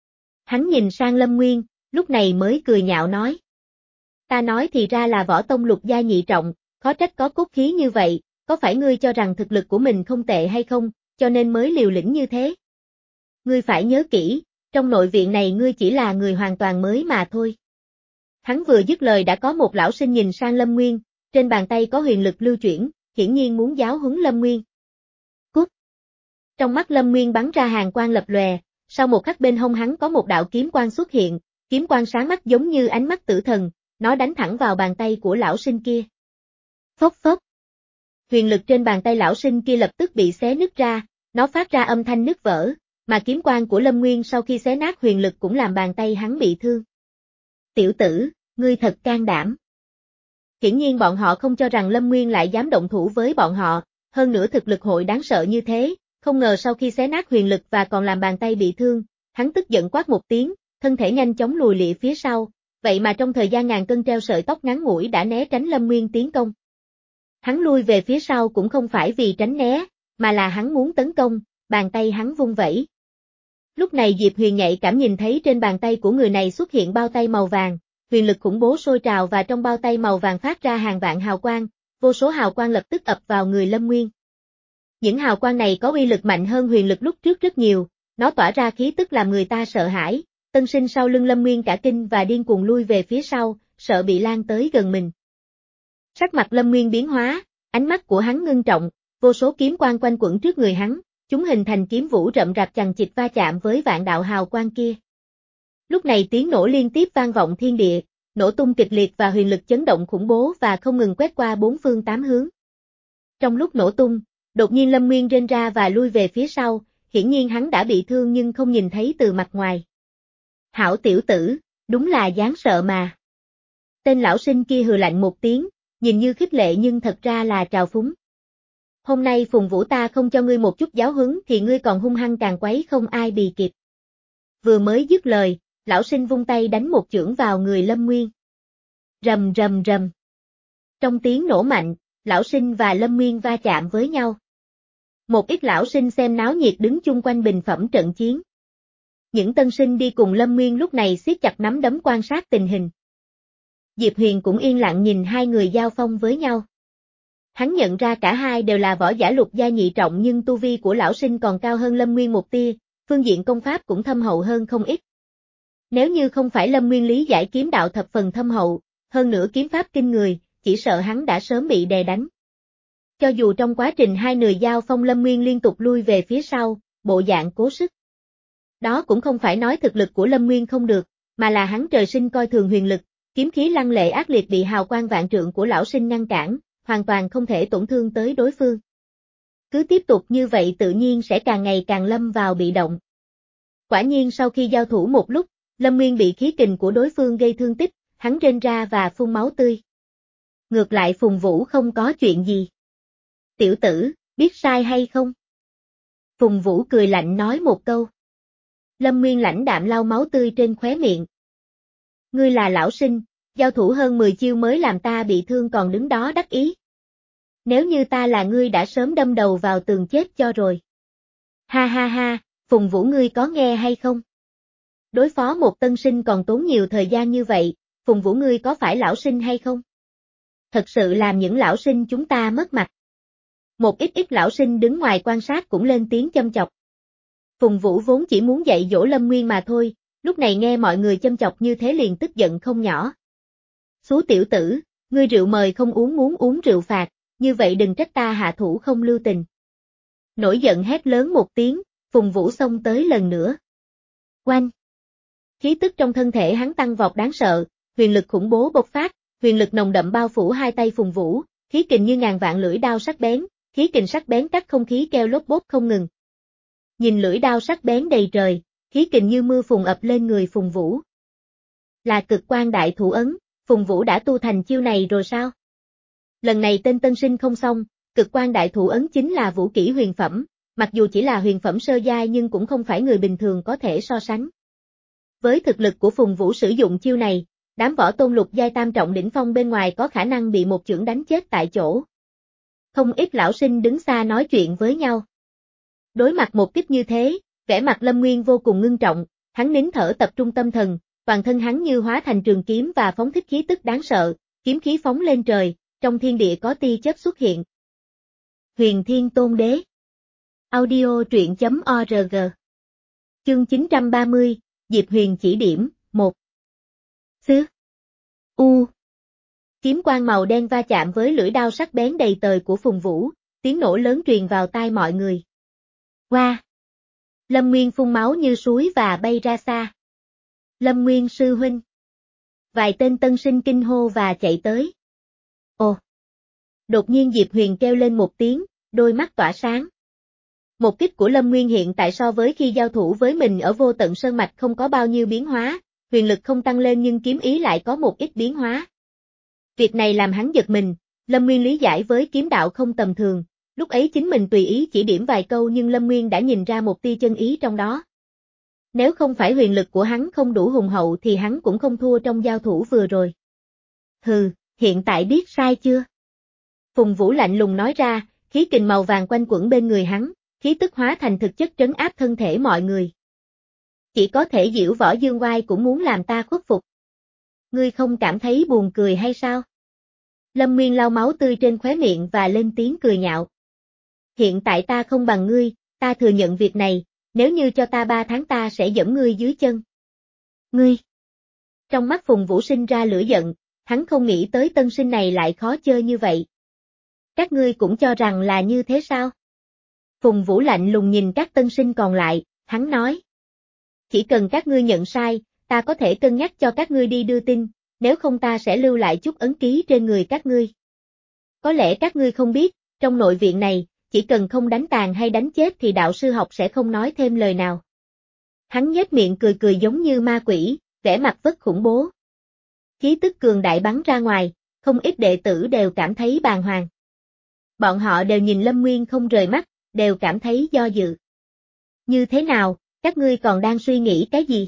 Hắn nhìn sang Lâm Nguyên, lúc này mới cười nhạo nói. Ta nói thì ra là võ tông lục gia nhị trọng, khó trách có cốt khí như vậy, có phải ngươi cho rằng thực lực của mình không tệ hay không, cho nên mới liều lĩnh như thế? Ngươi phải nhớ kỹ, trong nội viện này ngươi chỉ là người hoàn toàn mới mà thôi. Hắn vừa dứt lời đã có một lão sinh nhìn sang Lâm Nguyên, trên bàn tay có huyền lực lưu chuyển, hiển nhiên muốn giáo huấn Lâm Nguyên. Cút! Trong mắt Lâm Nguyên bắn ra hàn quang lập lòe, sau một khắc bên hông hắn có một đạo kiếm quang xuất hiện, kiếm quang sáng mắt giống như ánh mắt tử thần, nó đánh thẳng vào bàn tay của lão sinh kia. Phốc phốc! Huyền lực trên bàn tay lão sinh kia lập tức bị xé nứt ra, nó phát ra âm thanh nứt vỡ, mà kiếm quang của Lâm Nguyên sau khi xé nát huyền lực cũng làm bàn tay hắn bị thương. Tiểu tử, ngươi thật can đảm. Hiển nhiên bọn họ không cho rằng Lâm Nguyên lại dám động thủ với bọn họ, hơn nữa thực lực hội đáng sợ như thế, không ngờ sau khi xé nát huyền lực và còn làm bàn tay bị thương, hắn tức giận quát một tiếng, thân thể nhanh chóng lùi lịa phía sau, vậy mà trong thời gian ngàn cân treo sợi tóc ngắn ngủi đã né tránh Lâm Nguyên tiến công. Hắn lui về phía sau cũng không phải vì tránh né, mà là hắn muốn tấn công, bàn tay hắn vung vẩy. Lúc này Diệp Huyền nhạy cảm nhìn thấy trên bàn tay của người này xuất hiện bao tay màu vàng, huyền lực khủng bố sôi trào và trong bao tay màu vàng phát ra hàng vạn hào quang, vô số hào quang lập tức ập vào người Lâm Nguyên. Những hào quang này có uy lực mạnh hơn huyền lực lúc trước rất nhiều, nó tỏa ra khí tức làm người ta sợ hãi, tân sinh sau lưng Lâm Nguyên cả kinh và điên cuồng lui về phía sau, sợ bị lan tới gần mình. Sắc mặt Lâm Nguyên biến hóa, ánh mắt của hắn ngưng trọng, vô số kiếm quang quanh quẩn trước người hắn, chúng hình thành kiếm vũ rậm rạp chằng chịt va chạm với vạn đạo hào quang kia. Lúc này tiếng nổ liên tiếp vang vọng thiên địa, nổ tung kịch liệt và huyền lực chấn động khủng bố và không ngừng quét qua bốn phương tám hướng. Trong lúc nổ tung, đột nhiên Lâm Nguyên rên ra và lui về phía sau, hiển nhiên hắn đã bị thương nhưng không nhìn thấy từ mặt ngoài. Hảo tiểu tử, đúng là đáng sợ mà. Tên lão sinh kia hừ lạnh một tiếng, nhìn như khích lệ nhưng thật ra là trào phúng. Hôm nay Phùng Vũ ta không cho ngươi một chút giáo huấn thì ngươi còn hung hăng càng quấy không ai bì kịp. Vừa mới dứt lời, lão sinh vung tay đánh một chưởng vào người Lâm Nguyên. Rầm rầm rầm. Trong tiếng nổ mạnh, lão sinh và Lâm Nguyên va chạm với nhau. Một ít lão sinh xem náo nhiệt đứng chung quanh bình phẩm trận chiến. Những tân sinh đi cùng Lâm Nguyên lúc này siết chặt nắm đấm quan sát tình hình. Diệp Huyền cũng yên lặng nhìn hai người giao phong với nhau. Hắn nhận ra cả hai đều là võ giả lục gia nhị trọng nhưng tu vi của lão sinh còn cao hơn Lâm Nguyên một tia, phương diện công pháp cũng thâm hậu hơn không ít. Nếu như không phải Lâm Nguyên lý giải kiếm đạo thập phần thâm hậu, hơn nữa kiếm pháp kinh người, chỉ sợ hắn đã sớm bị đè đánh. Cho dù trong quá trình hai người giao phong Lâm Nguyên liên tục lui về phía sau, bộ dạng cố sức. Đó cũng không phải nói thực lực của Lâm Nguyên không được, mà là hắn trời sinh coi thường huyền lực, kiếm khí lăng lệ ác liệt bị hào quang vạn trượng của lão sinh ngăn cản, hoàn toàn không thể tổn thương tới đối phương. Cứ tiếp tục như vậy tự nhiên sẽ càng ngày càng lâm vào bị động. Quả nhiên sau khi giao thủ một lúc, Lâm Nguyên bị khí kình của đối phương gây thương tích, hắn rên ra và phun máu tươi. Ngược lại Phùng Vũ không có chuyện gì. Tiểu tử, biết sai hay không? Phùng Vũ cười lạnh nói một câu. Lâm Nguyên lãnh đạm lau máu tươi trên khóe miệng. Ngươi là lão sinh, giao thủ hơn mười chiêu mới làm ta bị thương còn đứng đó đắc ý. Nếu như ta là ngươi đã sớm đâm đầu vào tường chết cho rồi. Ha ha ha, Phùng Vũ ngươi có nghe hay không? Đối phó một tân sinh còn tốn nhiều thời gian như vậy, Phùng Vũ ngươi có phải lão sinh hay không? Thật sự làm những lão sinh chúng ta mất mặt. Một ít ít lão sinh đứng ngoài quan sát cũng lên tiếng châm chọc. Phùng Vũ vốn chỉ muốn dạy dỗ Lâm Nguyên mà thôi, lúc này nghe mọi người châm chọc như thế liền tức giận không nhỏ. Xú tiểu tử, ngươi rượu mời không uống muốn uống rượu phạt, như vậy đừng trách ta hạ thủ không lưu tình. Nổi giận hét lớn một tiếng, Phùng Vũ xông tới lần nữa. Oanh! Khí tức trong thân thể hắn tăng vọt đáng sợ, huyền lực khủng bố bộc phát, huyền lực nồng đậm bao phủ hai tay Phùng Vũ, khí kình như ngàn vạn lưỡi đao sắc bén, khí kình sắc bén cắt không khí kêu lốp bốp không ngừng. Nhìn lưỡi đao sắc bén đầy trời, khí kình như mưa phùn ập lên người Phùng Vũ. Là cực quan đại thủ ấn, Phùng Vũ đã tu thành chiêu này rồi sao? Lần này tên tân sinh không xong, cực quan đại thủ ấn chính là vũ kỹ huyền phẩm, mặc dù chỉ là huyền phẩm sơ giai nhưng cũng không phải người bình thường có thể so sánh. Với thực lực của Phùng Vũ sử dụng chiêu này, đám võ tôn lục giai tam trọng đỉnh phong bên ngoài có khả năng bị một chưởng đánh chết tại chỗ. Không ít lão sinh đứng xa nói chuyện với nhau. Đối mặt một kích như thế, vẻ mặt Lâm Nguyên vô cùng ngưng trọng, hắn nín thở tập trung tâm thần, toàn thân hắn như hóa thành trường kiếm và phóng thích khí tức đáng sợ, kiếm khí phóng lên trời, trong thiên địa có tia chớp xuất hiện. Huyền Thiên Tôn Đế. Audio truyện chấm org. Chương chín trăm ba mươi, Diệp Huyền chỉ điểm, một. Xứ. U. Kiếm quang màu đen va chạm với lưỡi đao sắc bén đầy tời của Phùng Vũ, tiếng nổ lớn truyền vào tai mọi người. Qua. Wow. Lâm Nguyên phun máu như suối và bay ra xa. Lâm Nguyên sư huynh. Vài tên tân sinh kinh hô và chạy tới. Ồ. Đột nhiên Diệp Huyền kêu lên một tiếng, đôi mắt tỏa sáng. Một kích của Lâm Nguyên hiện tại so với khi giao thủ với mình ở Vô Tận Sơn Mạch không có bao nhiêu biến hóa, huyền lực không tăng lên nhưng kiếm ý lại có một ít biến hóa. Việc này làm hắn giật mình, Lâm Nguyên lý giải với kiếm đạo không tầm thường, lúc ấy chính mình tùy ý chỉ điểm vài câu nhưng Lâm Nguyên đã nhìn ra một tia chân ý trong đó. Nếu không phải huyền lực của hắn không đủ hùng hậu thì hắn cũng không thua trong giao thủ vừa rồi. Hừ, hiện tại biết sai chưa? Phùng Vũ lạnh lùng nói ra, khí kình màu vàng quanh quẩn bên người hắn, khí tức hóa thành thực chất trấn áp thân thể mọi người. Chỉ có thể Diễu Võ Dương Oai cũng muốn làm ta khuất phục. Ngươi không cảm thấy buồn cười hay sao? Lâm Nguyên lau máu tươi trên khóe miệng và lên tiếng cười nhạo. Hiện tại ta không bằng ngươi, ta thừa nhận việc này, nếu như cho ta ba tháng ta sẽ giẫm ngươi dưới chân. Ngươi! Trong mắt Phùng Vũ sinh ra lửa giận, hắn không nghĩ tới tân sinh này lại khó chơi như vậy. Các ngươi cũng cho rằng là như thế sao? Phùng Vũ lạnh lùng nhìn các tân sinh còn lại, hắn nói. Chỉ cần các ngươi nhận sai, ta có thể cân nhắc cho các ngươi đi đưa tin, nếu không ta sẽ lưu lại chút ấn ký trên người các ngươi. Có lẽ các ngươi không biết, trong nội viện này, chỉ cần không đánh tàn hay đánh chết thì đạo sư học sẽ không nói thêm lời nào. Hắn nhếch miệng cười cười giống như ma quỷ, vẻ mặt rất khủng bố. Khí tức cường đại bắn ra ngoài, không ít đệ tử đều cảm thấy bàng hoàng. Bọn họ đều nhìn Lâm Nguyên không rời mắt, đều cảm thấy do dự. Như thế nào, các ngươi còn đang suy nghĩ cái gì?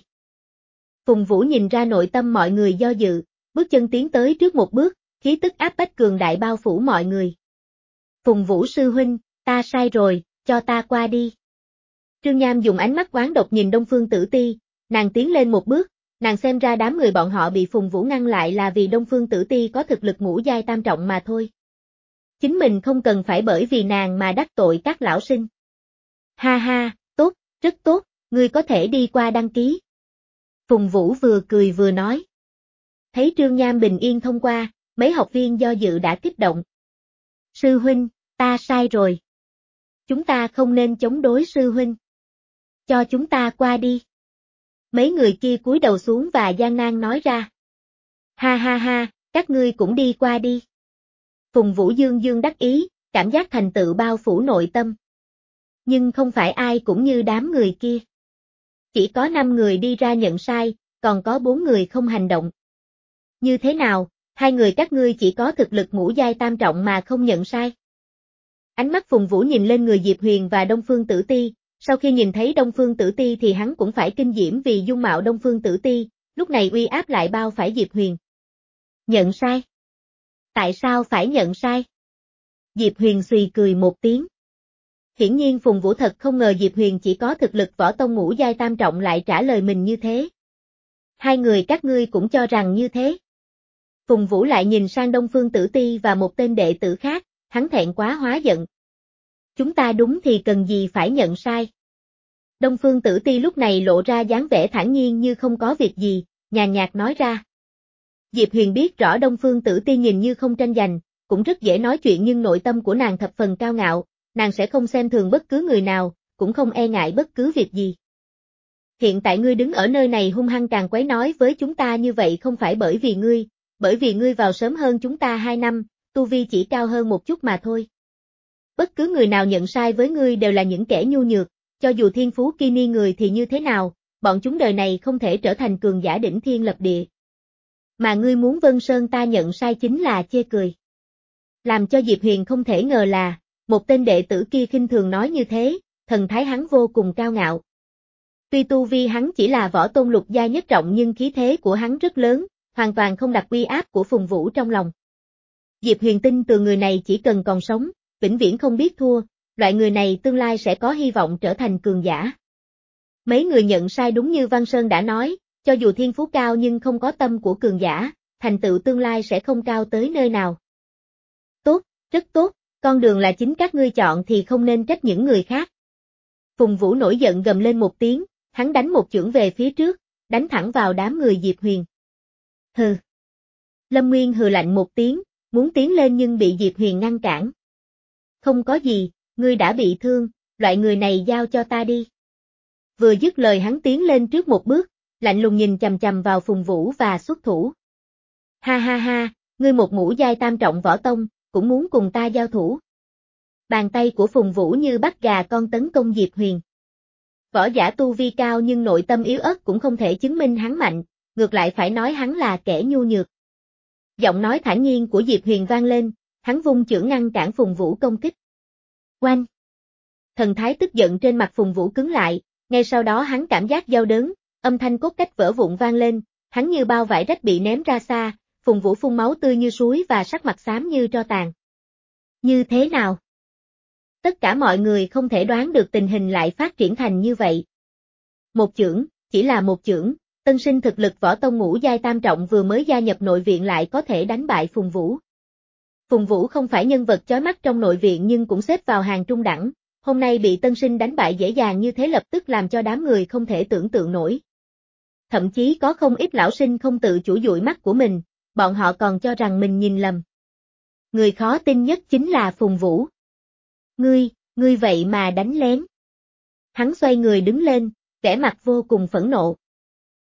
Phùng Vũ nhìn ra nội tâm mọi người do dự, bước chân tiến tới trước một bước, khí tức áp bách cường đại bao phủ mọi người. Phùng Vũ sư huynh, ta sai rồi, cho ta qua đi. Trương Nham dùng ánh mắt oán độc nhìn Đông Phương Tử Ti, nàng tiến lên một bước, nàng xem ra đám người bọn họ bị Phùng Vũ ngăn lại là vì Đông Phương Tử Ti có thực lực ngũ giai tam trọng mà thôi. Chính mình không cần phải bởi vì nàng mà đắc tội các lão sinh. Ha ha, tốt, rất tốt, ngươi có thể đi qua đăng ký. Phùng Vũ vừa cười vừa nói. Thấy Trương Nham bình yên thông qua, mấy học viên do dự đã kích động. Sư huynh, ta sai rồi. Chúng ta không nên chống đối sư huynh. Cho chúng ta qua đi. Mấy người kia cúi đầu xuống và gian nan nói ra. Ha ha ha, các ngươi cũng đi qua đi. Phùng Vũ dương dương đắc ý, cảm giác thành tựu bao phủ nội tâm. Nhưng không phải ai cũng như đám người kia. Chỉ có năm người đi ra nhận sai, còn có bốn người không hành động. Như thế nào, hai người các ngươi chỉ có thực lực ngũ giai tam trọng mà không nhận sai? Ánh mắt Phùng Vũ nhìn lên người Diệp Huyền và Đông Phương Tử Ti, sau khi nhìn thấy Đông Phương Tử Ti thì hắn cũng phải kinh diễm vì dung mạo Đông Phương Tử Ti, lúc này uy áp lại bao phải Diệp Huyền. Nhận sai? Tại sao phải nhận sai? Diệp Huyền xùy cười một tiếng. Hiển nhiên Phùng Vũ thật không ngờ Diệp Huyền chỉ có thực lực võ tông ngũ giai tam trọng lại trả lời mình như thế. Hai người các ngươi cũng cho rằng như thế. Phùng Vũ lại nhìn sang Đông Phương Tử Ti và một tên đệ tử khác, hắn thẹn quá hóa giận. Chúng ta đúng thì cần gì phải nhận sai. Đông Phương Tử Ti lúc này lộ ra dáng vẻ thản nhiên như không có việc gì, nhàn nhạt nói ra. Diệp Huyền biết rõ Đông Phương Tử Ti nhìn như không tranh giành, cũng rất dễ nói chuyện nhưng nội tâm của nàng thập phần cao ngạo, nàng sẽ không xem thường bất cứ người nào, cũng không e ngại bất cứ việc gì. Hiện tại ngươi đứng ở nơi này hung hăng càng quấy nói với chúng ta như vậy không phải bởi vì ngươi, bởi vì ngươi vào sớm hơn chúng ta hai năm, tu vi chỉ cao hơn một chút mà thôi. Bất cứ người nào nhận sai với ngươi đều là những kẻ nhu nhược, cho dù thiên phú kỳ ni người thì như thế nào, bọn chúng đời này không thể trở thành cường giả đỉnh thiên lập địa. Mà ngươi muốn Vân Sơn ta nhận sai chính là chê cười. Làm cho Diệp Huyền không thể ngờ là, một tên đệ tử kia khinh thường nói như thế, thần thái hắn vô cùng cao ngạo. Tuy tu vi hắn chỉ là võ tôn lục giai nhất trọng nhưng khí thế của hắn rất lớn, hoàn toàn không đặt uy áp của Phùng Vũ trong lòng. Diệp Huyền tin từ người này chỉ cần còn sống, vĩnh viễn không biết thua, loại người này tương lai sẽ có hy vọng trở thành cường giả. Mấy người nhận sai đúng như Văn Sơn đã nói, cho dù thiên phú cao nhưng không có tâm của cường giả, thành tựu tương lai sẽ không cao tới nơi nào. Tốt, rất tốt, con đường là chính các ngươi chọn thì không nên trách những người khác. Phùng Vũ nổi giận gầm lên một tiếng, hắn đánh một chưởng về phía trước, đánh thẳng vào đám người Diệp Huyền. Hừ. Lâm Nguyên hừ lạnh một tiếng, muốn tiến lên nhưng bị Diệp Huyền ngăn cản. Không có gì, ngươi đã bị thương, loại người này giao cho ta đi. Vừa dứt lời hắn tiến lên trước một bước, lạnh lùng nhìn chằm chằm vào Phùng Vũ và xuất thủ. Ha ha ha, ngươi một ngũ giai tam trọng võ tông, cũng muốn cùng ta giao thủ. Bàn tay của Phùng Vũ như bắt gà con tấn công Diệp Huyền. Võ giả tu vi cao nhưng nội tâm yếu ớt cũng không thể chứng minh hắn mạnh, ngược lại phải nói hắn là kẻ nhu nhược. Giọng nói thản nhiên của Diệp Huyền vang lên, hắn vung chưởng ngăn cản Phùng Vũ công kích. Oanh! Thần thái tức giận trên mặt Phùng Vũ cứng lại, ngay sau đó hắn cảm giác đau đớn, âm thanh cốt cách vỡ vụn vang lên, hắn như bao vải rách bị ném ra xa, Phùng Vũ phun máu tươi như suối và sắc mặt xám như tro tàn. Như thế nào? Tất cả mọi người không thể đoán được tình hình lại phát triển thành như vậy. Một chưởng, chỉ là một chưởng, tân sinh thực lực võ tông ngũ giai tam trọng vừa mới gia nhập nội viện lại có thể đánh bại Phùng Vũ. Phùng Vũ không phải nhân vật chói mắt trong nội viện nhưng cũng xếp vào hàng trung đẳng, hôm nay bị tân sinh đánh bại dễ dàng như thế lập tức làm cho đám người không thể tưởng tượng nổi. Thậm chí có không ít lão sinh không tự chủ dụi mắt của mình, bọn họ còn cho rằng mình nhìn lầm. Người khó tin nhất chính là Phùng Vũ. Ngươi, ngươi vậy mà đánh lén. Hắn xoay người đứng lên, vẻ mặt vô cùng phẫn nộ.